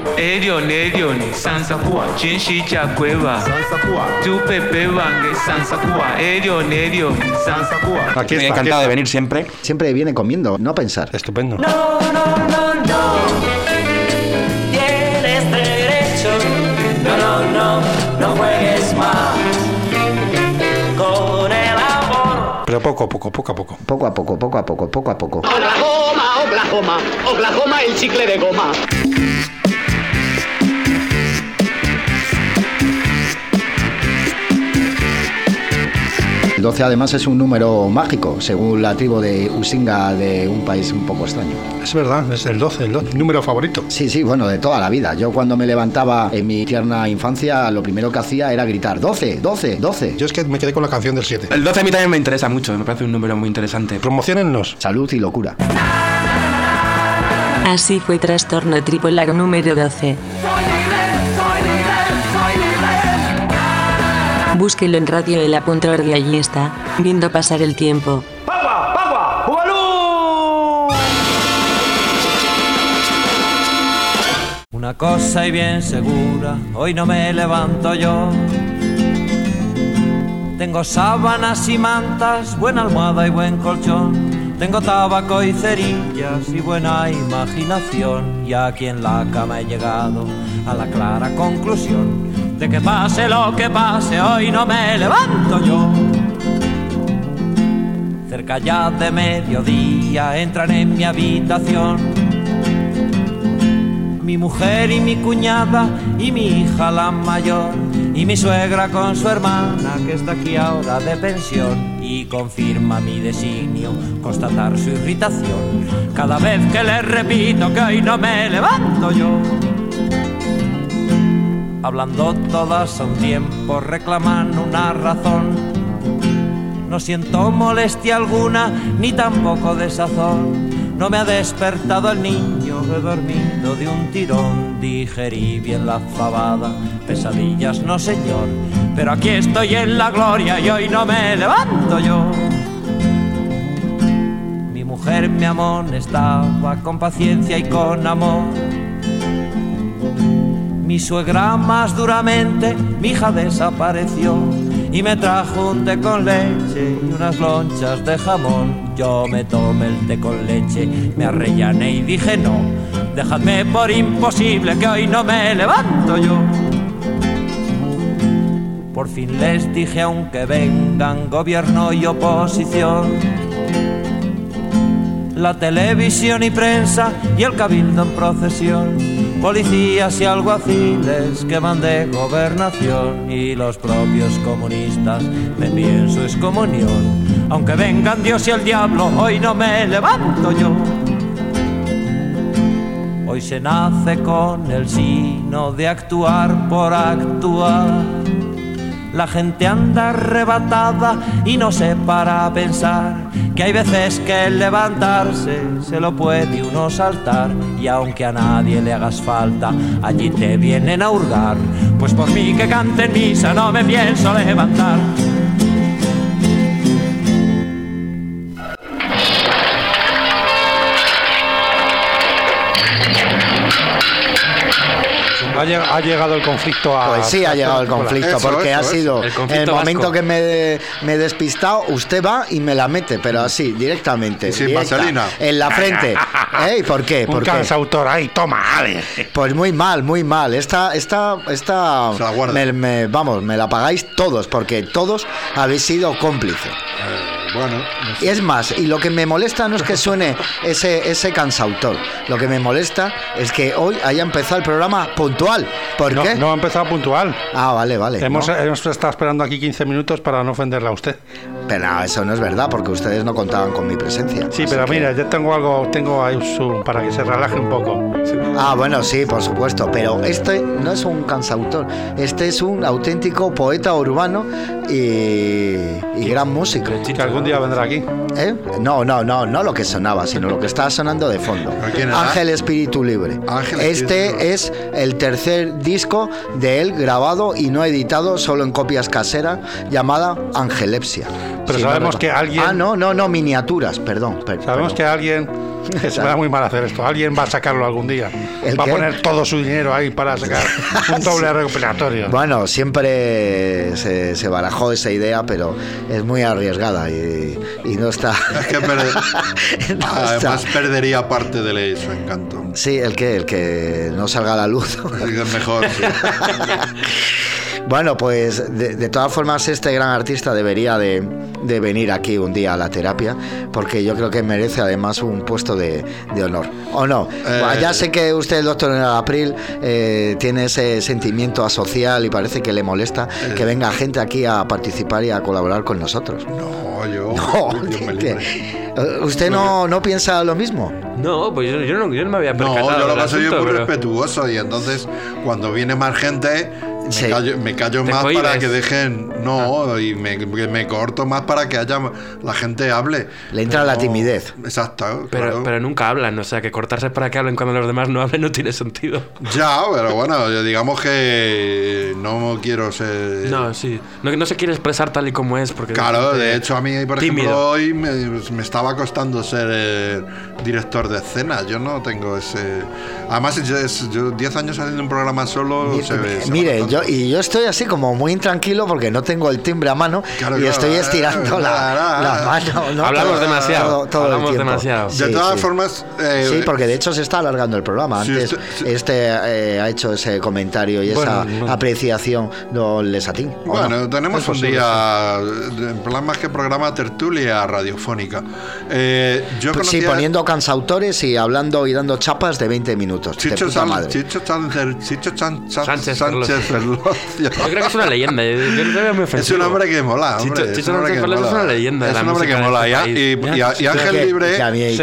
Aquí estoy encantado de venir siempre. Siempre viene comiendo, no pensar. Estupendo. No. Tienes derecho. No juegues más con el amor. Pero poco a poco. Poco a poco. Oklahoma, el chicle de goma. El 12 además es un número mágico, según la tribu de Usinga, de un país un poco extraño. Es verdad, es el 12, número favorito. Sí, bueno, de toda la vida. Yo cuando me levantaba en mi tierna infancia, lo primero que hacía era gritar 12. Yo es que me quedé con la canción del 7. El 12 a mí también me interesa mucho, me parece un número muy interesante. Promociónennos. Salud y locura. Así fue Trastorno Tripolar número 12. Búsquelo en radioela.org y allí está, viendo pasar el tiempo. ¡Pagua! ¡Jugalú! Una cosa y bien segura, hoy no me levanto yo. Tengo sábanas y mantas, buena almohada y buen colchón. Tengo tabaco y cerillas y buena imaginación. Y aquí en la cama he llegado a la clara conclusión de que pase lo que pase, hoy no me levanto yo. Cerca ya de mediodía entran en mi habitación mi mujer y mi cuñada y mi hija la mayor y mi suegra con su hermana que está aquí ahora de pensión. Y confirma mi designio constatar su irritación cada vez que le repito que hoy no me levanto yo. Hablando todas a un tiempo, reclaman una razón. No siento molestia alguna, ni tampoco desazón. No me ha despertado el niño, he dormido de un tirón. Digerí bien la fabada, pesadillas no señor. Pero aquí estoy en la gloria y hoy no me levanto yo. Mi mujer me amonestaba con paciencia y con amor. Mi suegra más duramente, mi hija desapareció y me trajo un té con leche y unas lonchas de jamón. Yo me tomé el té con leche, me arrellané y dije no, dejadme por imposible que hoy no me levanto yo. Por fin les dije aunque vengan gobierno y oposición, la televisión y prensa y el cabildo en procesión, policías y alguaciles que van de gobernación y los propios comunistas me envíen su excomunión. Aunque vengan Dios y el diablo, hoy no me levanto yo. Hoy se nace con el sino de actuar por actuar. La gente anda arrebatada y no se para a pensar que hay veces que el levantarse se lo puede uno saltar, y aunque a nadie le hagas falta, allí te vienen a hurgar. Pues por mí que cante en misa no me pienso levantar. Ha llegado el conflicto a... Pues sí, ha llegado el conflicto, porque ha sido el momento que me he despistado, usted va y me la mete, pero así, directamente. Sin directa, vaselina. en la frente. ¿Y por qué? Un cansautor, ahí, toma, ale. Pues muy mal, muy mal. Esta me la pagáis todos, porque todos habéis sido cómplices. Bueno, no sé. Y es más, y lo que me molesta no es que suene ese cansautor. Lo que me molesta es que hoy haya empezado el programa puntual. ¿Por qué? No ha empezado puntual. Ah, vale. Hemos estado esperando aquí 15 minutos para no ofenderla a usted. Pero no, eso no es verdad, porque ustedes no contaban con mi presencia. Sí, pero mira, yo tengo ahí para que se relaje un poco. Ah, bueno, sí, por supuesto, pero este no es un cansautor, este es un auténtico poeta urbano y gran músico. Que algún día vendrá aquí. No lo que sonaba, sino lo que estaba sonando de fondo. Ángel Espíritu Libre. Es el tercer disco de él grabado y no editado, solo en copias caseras, llamada Angelepsia. Pero sabemos que alguien... no, miniaturas, perdón. Sabemos que alguien... Que se me da muy mal hacer esto. Alguien va a sacarlo algún día. Va a poner todo su dinero ahí para sacar un doble recopilatorio. Bueno, siempre se barajó esa idea, pero es muy arriesgada y no está. Es que además perdería parte de su encanto. Sí, el que no salga a la luz. Es mejor, sí. Bueno, pues de todas formas este gran artista debería de venir aquí un día a la terapia, porque yo creo que merece además un puesto de honor. ¿O no? Ya sé que usted, el doctor en April, tiene ese sentimiento asocial y parece que le molesta que venga gente aquí a participar y a colaborar con nosotros. ¿Usted no piensa lo mismo? No, pues yo no me había percatado. No, yo lo paso yo muy respetuoso, y entonces cuando viene más gente me callo más cohibes. Para que dejen y me corto más para que haya la gente hable. Le entra la timidez. Exacto. Pero nunca hablan, o sea que cortarse para que hablen cuando los demás no hablen no tiene sentido. Ya, pero bueno, digamos que no quiero ser... No, sí. No se quiere expresar tal y como es, porque... Claro, de hecho a mí, por tímido. ejemplo, hoy me estaba costando ser director de escena. Yo no tengo ese... Además, yo 10 años haciendo un programa solo... Mire, yo estoy así como muy intranquilo porque no tengo el timbre a mano y estoy estirando la mano. ¿no? Hablamos demasiado. Todo hablamos demasiado. De todas formas... sí, porque de hecho se está alargando el programa. Antes ha hecho ese comentario y esa apreciación don Lesatín. Bueno, tenemos un día, en plan más que programa, tertulia radiofónica. Sí, poniendo cansautores y hablando y dando chapas de 20 minutos. Chicho Sánchez Ferlosio. Yo creo que es una leyenda. Es un hombre que mola, hombre. Chicho Sánchez Ferlosio es una leyenda. Es un hombre que mola. Y Ángel Libre...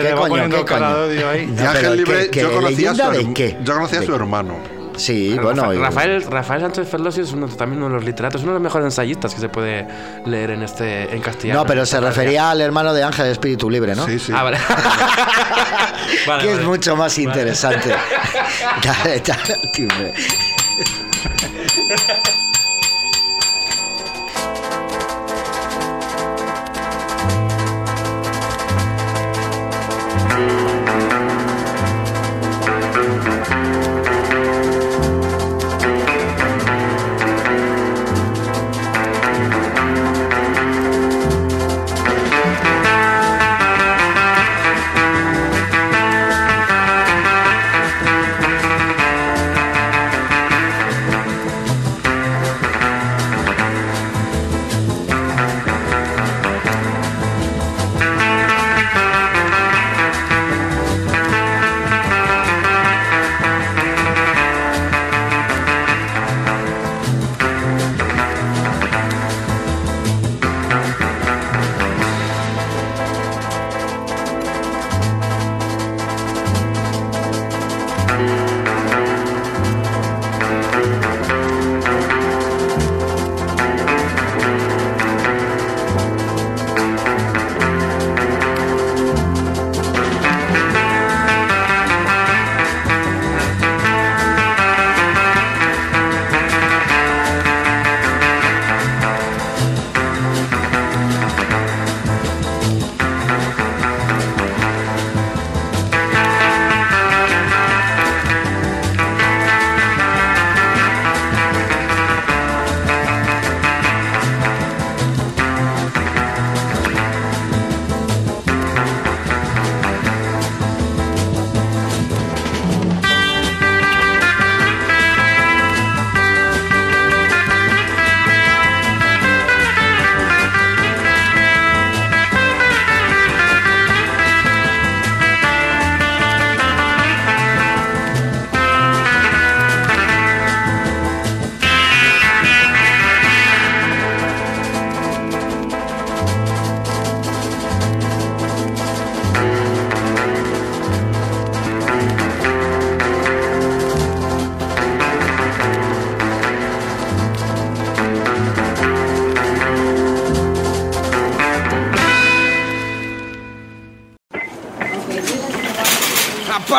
Y Ángel Libre, yo conocía a su hermano. Sí, bueno. Rafael Sánchez Ferlosio es también uno de los literatos, uno de los mejores ensayistas que se puede leer en castellano. No, pero se refería al hermano de Ángel Espíritu Libre, ¿no? Sí. Ah, vale. Que es mucho más interesante. Dale, timbre.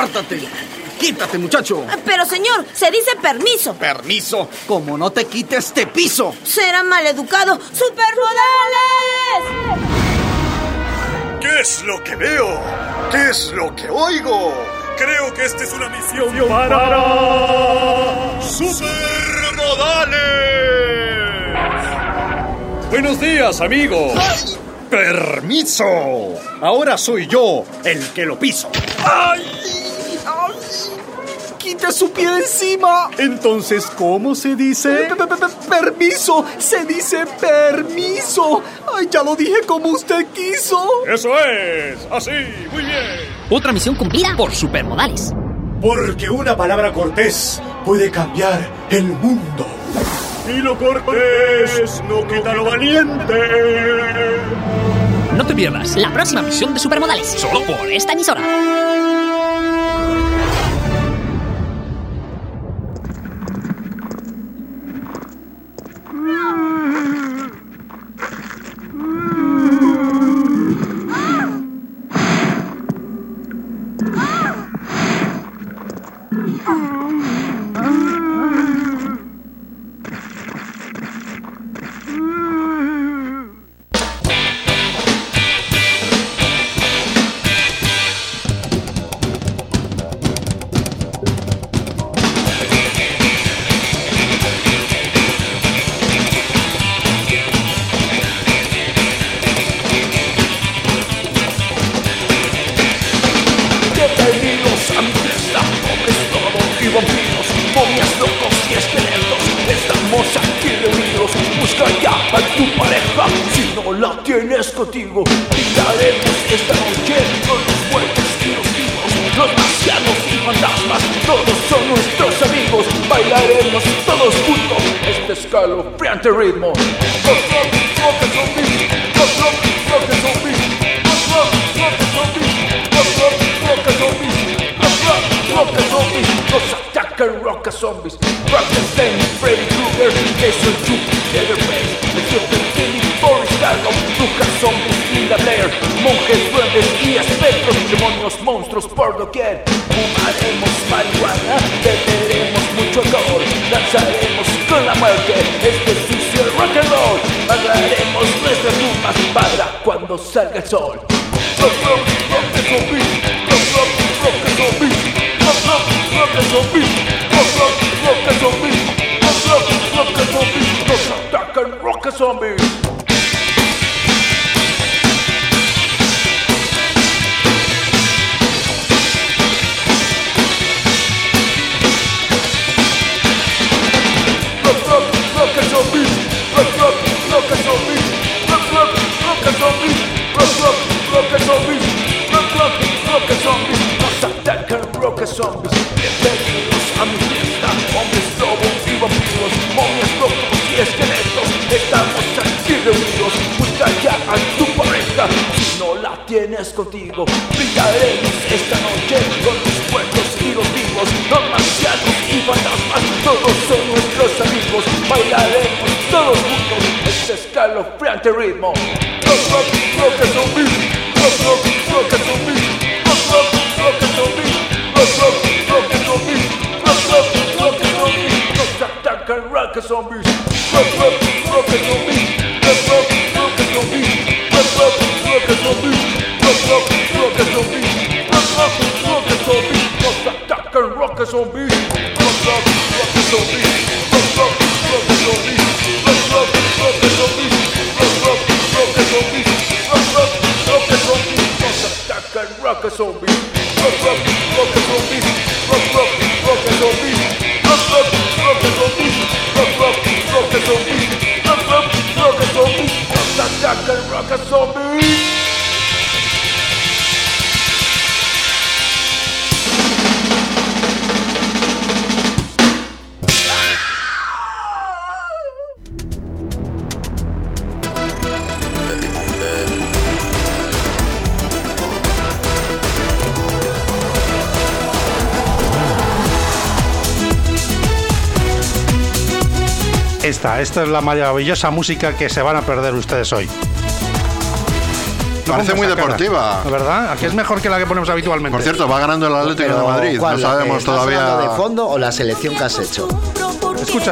¡Apártate! ¡Quítate, muchacho! Pero señor, se dice permiso. ¡Permiso! ¡Como no te quites, te piso! Será maleducado. ¡Supermodales! ¿Qué es lo que veo? ¿Qué es lo que oigo? Creo que esta es una misión para Supermodales. Buenos días, amigos. ¡Ay! ¡Permiso! Ahora soy yo el que lo piso. ¡Ay! ¡Ay! ¡Quita su pie de encima! Entonces, ¿cómo se dice? ¡Permiso! ¡Se dice permiso! ¡Ay, ya lo dije como usted quiso! ¡Eso es! ¡Así! ¡Muy bien! Otra misión cumplida por Supermodales. Porque una palabra cortés puede cambiar el mundo. Y lo cortés no quita lo valiente. No te pierdas la próxima misión de Supermodales, solo por esta emisora. Contigo brindaremos esta noche con los muertos y los vivos, los marcianos y fantasmas, todos son nuestros amigos. Bailaremos todos juntos este escalofriante ritmo. Rock, rock, rock and zombies. Rock, rock, rock and zombies. Rock, rock, rock and zombies. Rock, rock, rock and zombies. Rock, rock, rock and zombies. Nos atacan rock and zombies. Frankenstein, Freddy Krueger, Jason Leatherface, Boris Karloff, brujas, zombies, Linda Blair, monjes, duendes y espectros, demonios, monstruos por doquier. Fumaremos marihuana, beberemos mucho alcohol, danzaremos con la muerte, este sucio rock and roll. Agarraremos nuestras tumbas para cuando salga el sol. Rock, rock, rock and zombies. Rock, rock, rock and zombies. Rock, rock, rock and zombies. Rock, rock, rock and zombies. Rock, rock, rock and zombies. Nos atacan rock and zombies. Zombies, bienvenidos a mi fiesta. Hombres, lobos y vampiros, momias, locos y esqueletos. Estamos aquí reunidos, busca ya a tu pareja. Si no la tienes contigo, brindaremos esta noche con los muertos y los vivos, los marcianos y fantasmas, todos son nuestros amigos. Bailaremos todos juntos este escalofriante ritmo. Rock, rock, rock and zombies. Rock, rock, rock and zombies. Rock, rock, rock and zombies. Rock, rock, rock and zombies. Rock, rock, rock and zombies. Nos atacan rock and zombies. Rock, rock, rock and zombies. Rock, rock, rock and zombies. Rock, rock, rock and zombies. Rock, rock, rock and zombies. Rock, rock, rock and zombies. Nos atacan rock and zombies. Rock, rock, rock and zombies. Rock, rock, rock and zombies. Rock, rock, rock and zombies. Rock, rock, rock and zombies. Rock, rock, rock and zombies. Nos atacan rock and zombies. Rock, rock, rock and zombies. Rock, rock, rock and zombies. Rock, rock, rock and zombies. Rock, rock, rock and zombies. Rock, rock, rock and zombies. Nos atacan rock and zombies. Esta es la maravillosa música que se van a perder ustedes hoy. Parece muy deportiva. ¿Verdad? Aquí es mejor que la que ponemos habitualmente. Por cierto, va ganando el Atlético de Madrid. ¿Cuál, No sabemos ¿estás todavía. hablando de fondo o la selección que has hecho? Escucha.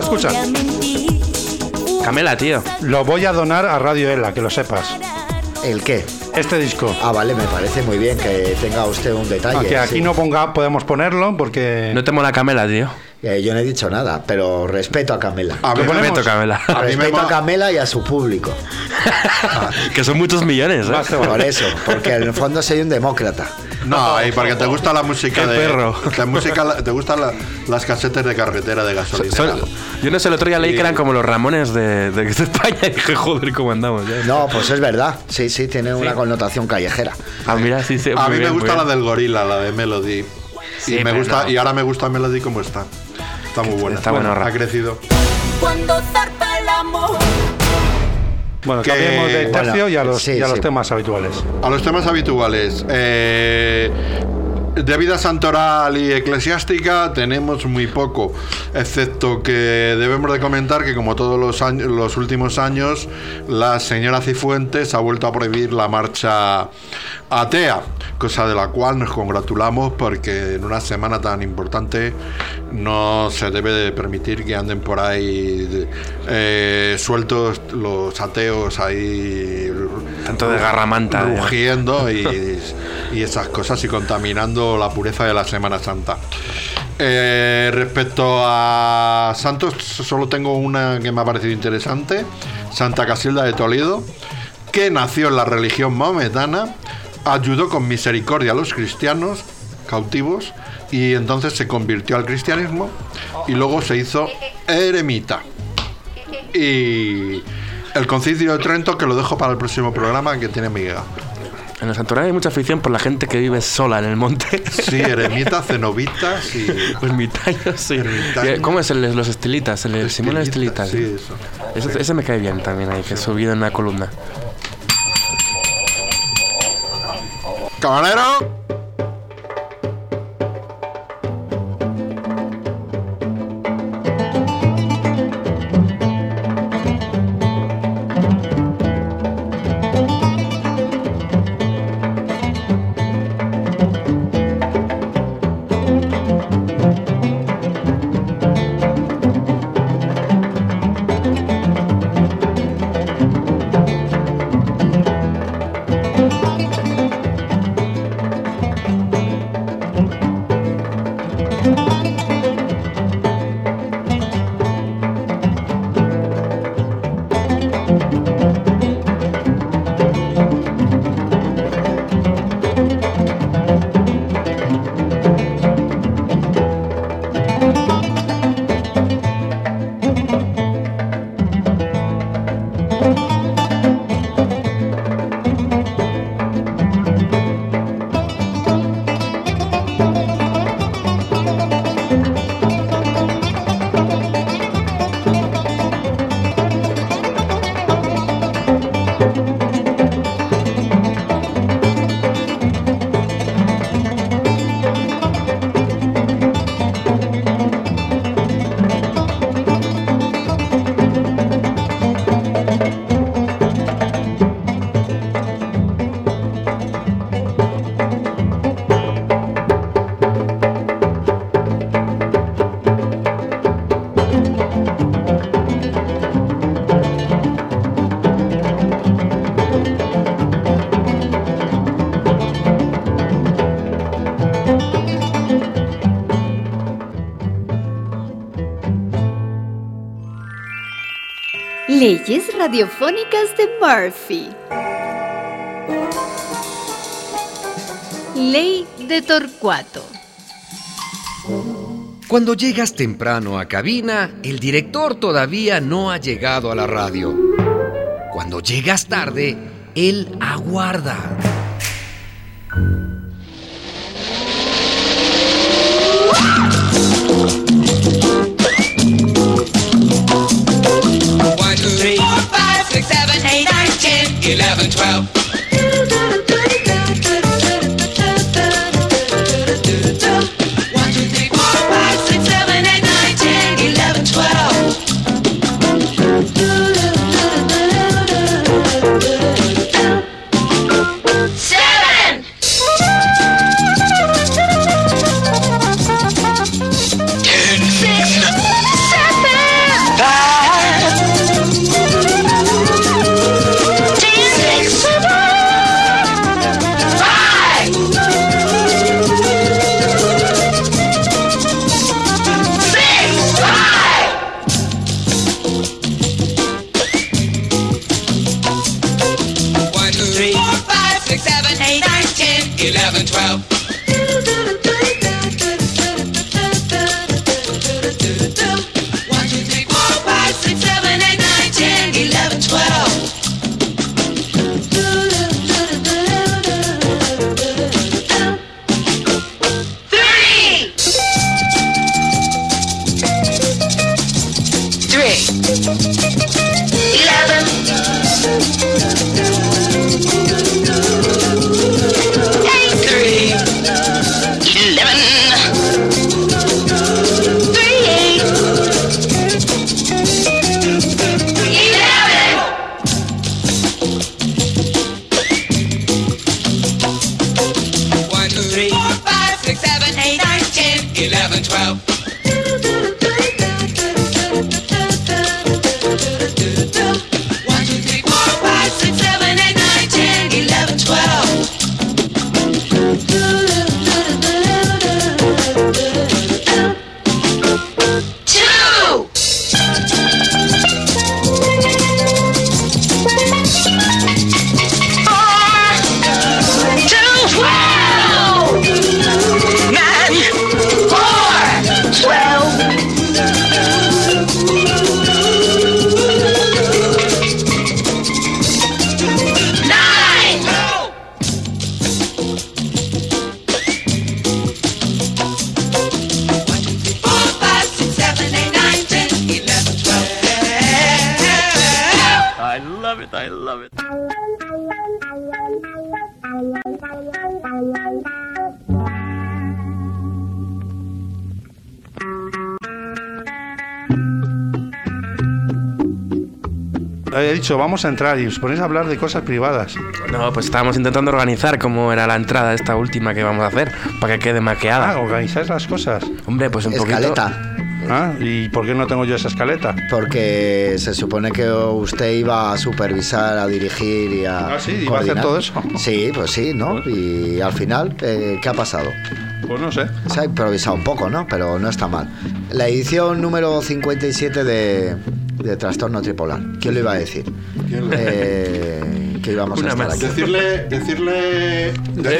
Camela, tío. Lo voy a donar a Radio Ela, que lo sepas. ¿El qué? Este disco. Ah, vale, me parece muy bien que tenga usted un detalle. Aunque aquí sí. no podemos ponerlo porque... No te mola Camela, tío. Yo no he dicho nada, pero respeto a Camela. Respeto a Camela. Respeto a Camela y a su público. Que son muchos millones, ¿eh? Por eso, porque en el fondo soy un demócrata. No, y porque te gusta la música Qué de... perro. Te gustan las casetas de carretera de gasolina. Yo no sé, el otro día leí que eran como los Ramones de España y dije, joder, ¿cómo andamos? No, pues es verdad. Sí, tiene una connotación callejera. Ah, mira, sí. A mí me gusta la del gorila, la de Melody. Sí, y me gusta, y ahora me gusta Melody como está. Está muy buena. Está buena, ha crecido. Cuando zarpa el amor. Bueno, cambiemos de tercio y a los temas habituales. A los temas habituales. De vida santoral y eclesiástica tenemos muy poco, excepto que debemos de comentar que como todos los últimos años, la señora Cifuentes ha vuelto a prohibir la marcha atea, cosa de la cual nos congratulamos porque en una semana tan importante no se debe de permitir que anden por ahí sueltos los ateos ahí tanto de garramanta rugiendo y esas cosas y contaminando la pureza de la Semana Santa. Respecto a santos, solo tengo una que me ha parecido interesante: Santa Casilda de Toledo, que nació en la religión mahometana, ayudó con misericordia a los cristianos cautivos y entonces se convirtió al cristianismo y luego se hizo eremita. Y el Concilio de Trento, que lo dejo para el próximo programa, que tiene miga. En el santuario hay mucha afición por la gente que vive sola en el monte. Sí, eremitas, cenobitas y... ermitaños, sí. ¿Cómo es los estilitas? El Simón Estilita. Sí, eso. Ese me cae bien también ahí, que subido en una columna. ¡Camarero! Leyes radiofónicas de Murphy. Ley de Torcuato. Cuando llegas temprano a cabina, el director todavía no ha llegado a la radio. Cuando llegas tarde, él aguarda. One, two, three, 4, 5, 6, 7, 8, 9, 10, 11, 12. 11, 12. 1, 2, 3, 4, 5, 6, 7, 8, 9, 10, 11, 12. He dicho, vamos a entrar y os ponéis a hablar de cosas privadas. No, pues estábamos intentando organizar cómo era la entrada esta última que vamos a hacer, para que quede maqueada. Ah, organizáis las cosas. Hombre, pues un Escaleta. poquito... Ah, ¿y por qué no tengo yo esa escaleta? Porque se supone que usted iba a supervisar, a dirigir y a... Ah, sí, iba a hacer todo eso. Sí, pues sí, ¿no? Y al final, ¿qué ha pasado? Pues no sé. Se ha improvisado un poco, ¿no? Pero no está mal. La edición número 57 de Trastorno Tripolar. ¿Quién lo iba a decir? Que íbamos a estar aquí. Decirle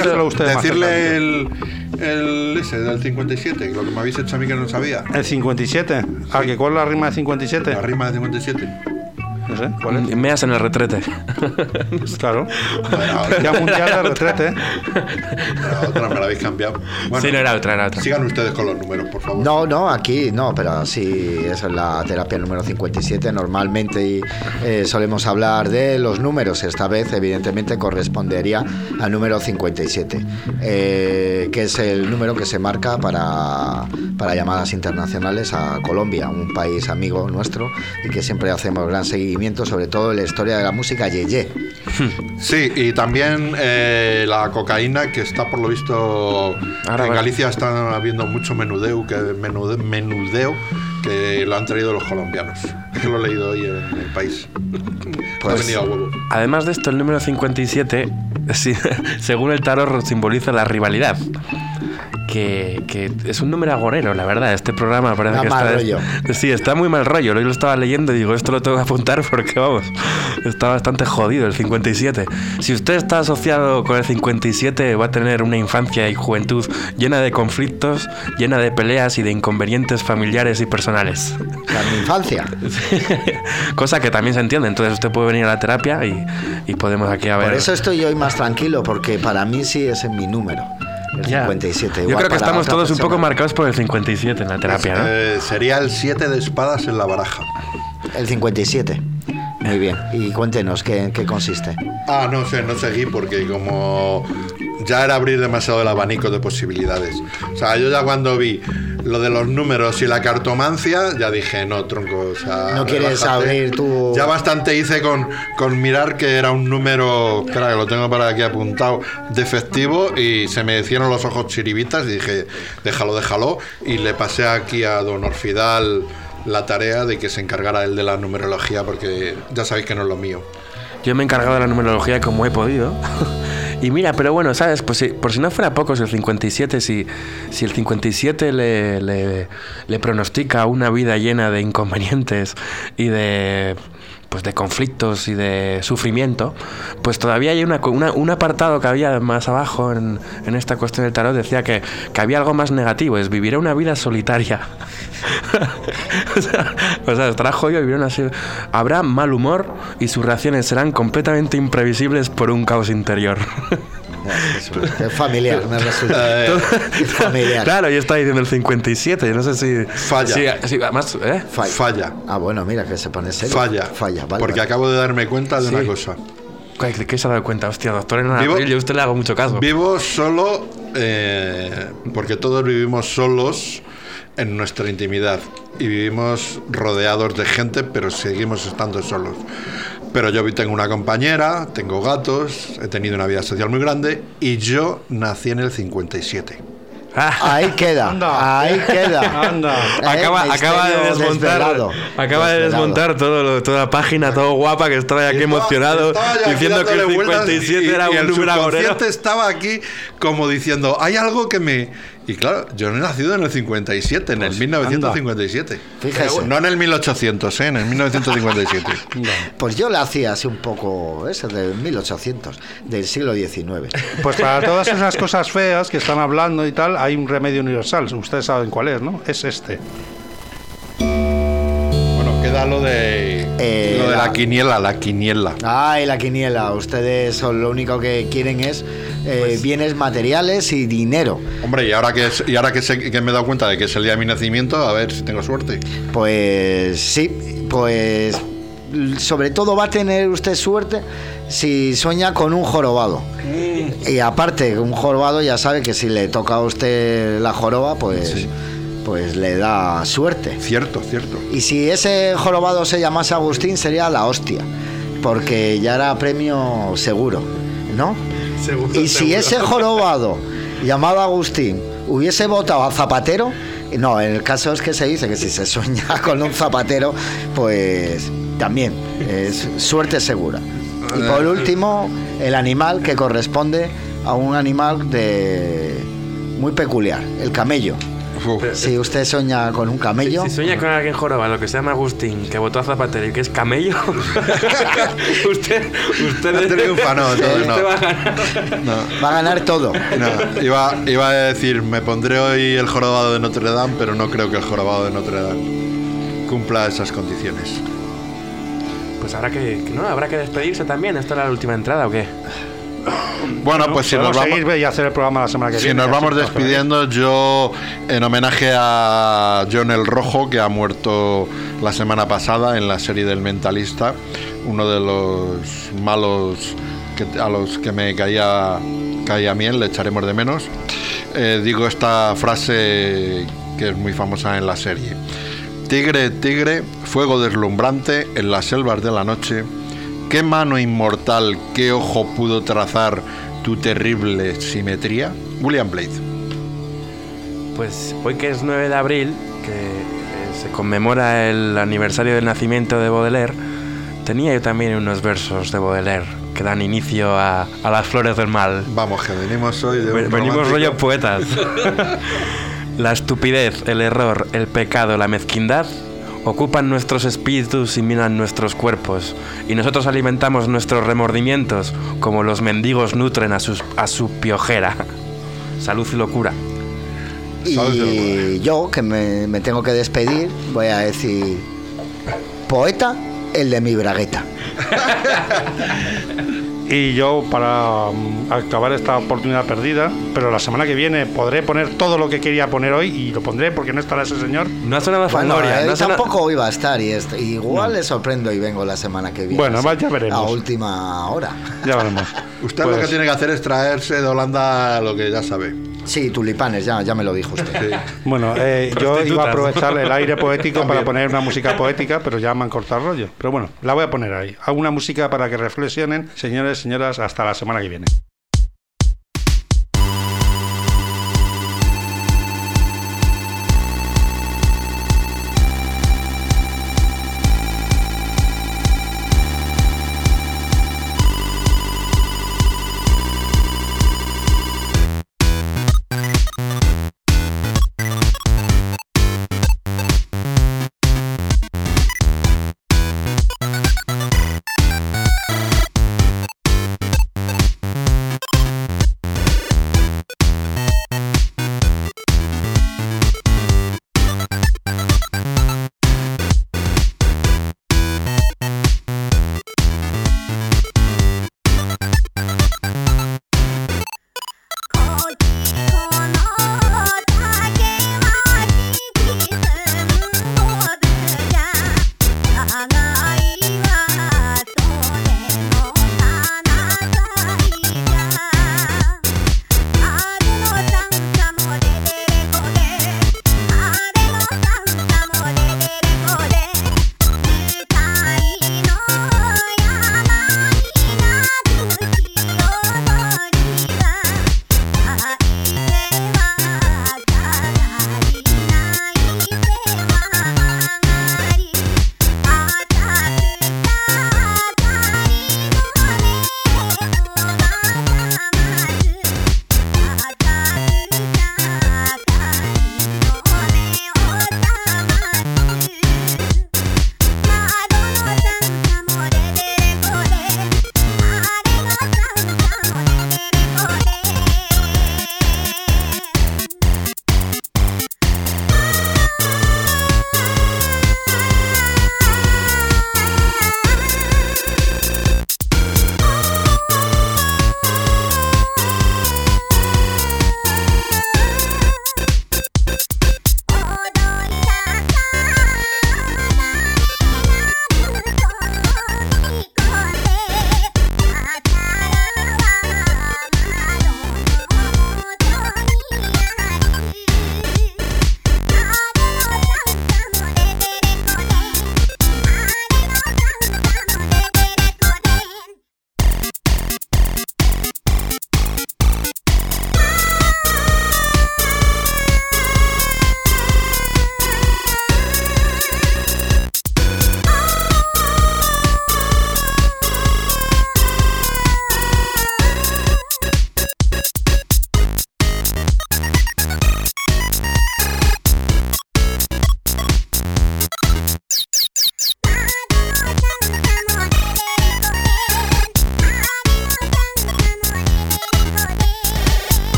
el ese del 57, lo que me habéis hecho a mí que no sabía. ¿El 57? Ah, ¿que cuál es la rima de 57? La rima de 57. No sé, ¿cuál es? Meas en el retrete. Claro. Ya mundial de retrete. La otra me la habéis cambiado. Bueno, sí, no era otra. Sigan ustedes con los números, por favor. No, aquí no, pero sí, esa es la terapia número 57. Normalmente solemos hablar de los números. Esta vez, evidentemente, correspondería al número 57, que es el número que se marca para llamadas internacionales a Colombia, un país amigo nuestro y que siempre hacemos gran seguimiento, sobre todo en la historia de la música yeye. Sí, y también la cocaína, que está por lo visto en Galicia está habiendo mucho menudeo que lo han traído los colombianos. Que lo he leído hoy en El País. Pues, ha venido a huevo. Además de esto, el número 57, sí, según el tarot, simboliza la rivalidad. Que es un número agorero, la verdad. Este programa parece que mal rollo. Sí, está muy mal rollo. Hoy lo estaba leyendo y digo, esto lo tengo que apuntar porque, vamos, está bastante jodido el 57. Si usted está asociado con el 57, va a tener una infancia y juventud llena de conflictos, llena de peleas y de inconvenientes familiares y personales. O sea, mi infancia. Cosa que también se entiende. Entonces usted puede venir a la terapia y podemos aquí a ver. Por eso estoy hoy más tranquilo, porque para mí sí es en mi número. El 57. Yo creo que estamos todos un poco marcados por el 57 en la terapia, ¿no? Sería el 7 de espadas en la baraja. El 57. Muy bien. Y cuéntenos, ¿en qué consiste? Ah, no sé, no seguí porque como ya era abrir demasiado el abanico de posibilidades. O sea, yo ya cuando vi lo de los números y la cartomancia, ya dije, no, tronco, o sea... No quieres abrir tu... Ya bastante hice con mirar que era un número, espera, que lo tengo para aquí apuntado, defectivo, y se me hicieron los ojos chiribitas y dije, déjalo, y le pasé aquí a don Orfidal la tarea de que se encargara él de la numerología, porque ya sabéis que no es lo mío. Yo me he encargado de la numerología como he podido. Y mira, pero bueno, ¿sabes? Pues por si no fuera poco, el 57, si el 57 le pronostica una vida llena de inconvenientes y de pues de conflictos y de sufrimiento, pues todavía hay un apartado que había más abajo en esta cuestión del tarot, decía que había algo más negativo, es viviré una vida solitaria. o sea, estará jodido vivir una... Habrá mal humor y sus reacciones serán completamente imprevisibles por un caos interior. Es familiar, me resulta. Es familiar. Claro, yo estaba diciendo el 57, yo no sé si... Falla. Sí, además, Falla. Ah, bueno, mira que se pone serio. Falla, vale. Porque acabo de darme cuenta de una cosa. ¿De qué se ha dado cuenta? Hostia, doctor, en abril, yo a usted le hago mucho caso. Vivo solo, porque todos vivimos solos en nuestra intimidad. Y vivimos rodeados de gente, pero seguimos estando solos. Pero yo tengo una compañera, tengo gatos, he tenido una vida social muy grande y yo nací en el 57. Ahí queda, ahí queda. Acaba de desmontar toda la página, todo guapa, que estaba aquí emocionado, diciendo que el 57 era un número agorero. El estaba aquí como diciendo, hay algo que me... Y claro, yo no he nacido en el 57, en el 1957. Fíjese. No en el 1800, en el 1957. Pues yo la hacía así un poco, del 1800, del siglo XIX. Pues para todas esas cosas feas que están hablando y tal, hay un remedio universal. Ustedes saben cuál es, ¿no? Es este. Bueno, queda lo de la quiniela. Ay, la quiniela. Ustedes lo único que quieren es bienes materiales y dinero. Hombre, y ahora que me he dado cuenta de que es el día de mi nacimiento, a ver si tengo suerte. Pues sí, pues sobre todo va a tener usted suerte si sueña con un jorobado. Y aparte, un jorobado ya sabe que si le toca a usted la joroba, pues... Sí. Pues le da suerte. Cierto. Y si ese jorobado se llamase Agustín, sería la hostia, porque ya era premio seguro, ¿no? Y si ese jorobado llamado Agustín hubiese votado a Zapatero, no, en el caso es que se dice que si se sueña con un zapatero, pues también es suerte segura. Y por último, el animal que corresponde a un animal muy peculiar, el camello. Si usted sueña con un camello. Si sueña con alguien jorobado, lo que se llama Agustín, que votó a Zapatero y que es camello, usted triunfa, no. Va a ganar todo. No, iba a decir, me pondré hoy el jorobado de Notre Dame, pero no creo que el jorobado de Notre Dame cumpla esas condiciones. Pues habrá que despedirse también. ¿Esto era la última entrada o qué? Bueno, pues si nos vamos y hacer el programa la semana que viene. Si nos vamos despidiendo, yo en homenaje a John el Rojo, que ha muerto la semana pasada en la serie del Mentalista, uno de los malos a los que me caía bien, le echaremos de menos. Digo esta frase que es muy famosa en la serie: tigre, tigre, fuego deslumbrante en las selvas de la noche. ¿Qué mano inmortal, qué ojo pudo trazar tu terrible simetría? William Blake. Pues hoy que es 9 de abril, que se conmemora el aniversario del nacimiento de Baudelaire, tenía yo también unos versos de Baudelaire que dan inicio a las flores del mal. Vamos, que venimos hoy de un venimos rollo poetas. La estupidez, el error, el pecado, la mezquindad ocupan nuestros espíritus y minan nuestros cuerpos, y nosotros alimentamos nuestros remordimientos como los mendigos nutren a su piojera. Salud y locura. Y yo, que me tengo que despedir, voy a decir: poeta, el de mi bragueta. Y yo, para acabar esta oportunidad perdida, pero la semana que viene podré poner todo lo que quería poner hoy, y lo pondré porque no estará ese señor. No ha sonado Fangoria. Él tampoco iba a estar, y igual le sorprendo y vengo la semana que viene. Bueno, ya veremos. A última hora. Ya veremos. Usted lo que tiene que hacer es traerse de Holanda lo que ya sabe. Sí, tulipanes, ya me lo dijo usted. Sí. Bueno, yo iba a aprovechar el aire poético para poner una música poética, pero ya me han cortado el rollo. Pero bueno, la voy a poner ahí. Hago una música para que reflexionen, señores, señoras, hasta la semana que viene.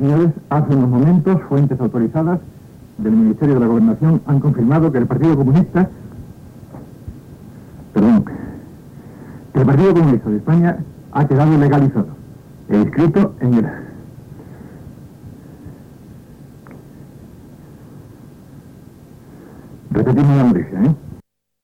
señores, hace unos momentos fuentes autorizadas del Ministerio de la Gobernación han confirmado que el Partido Comunista de España ha quedado legalizado e inscrito en el... Repetimos la noticia, ¿eh?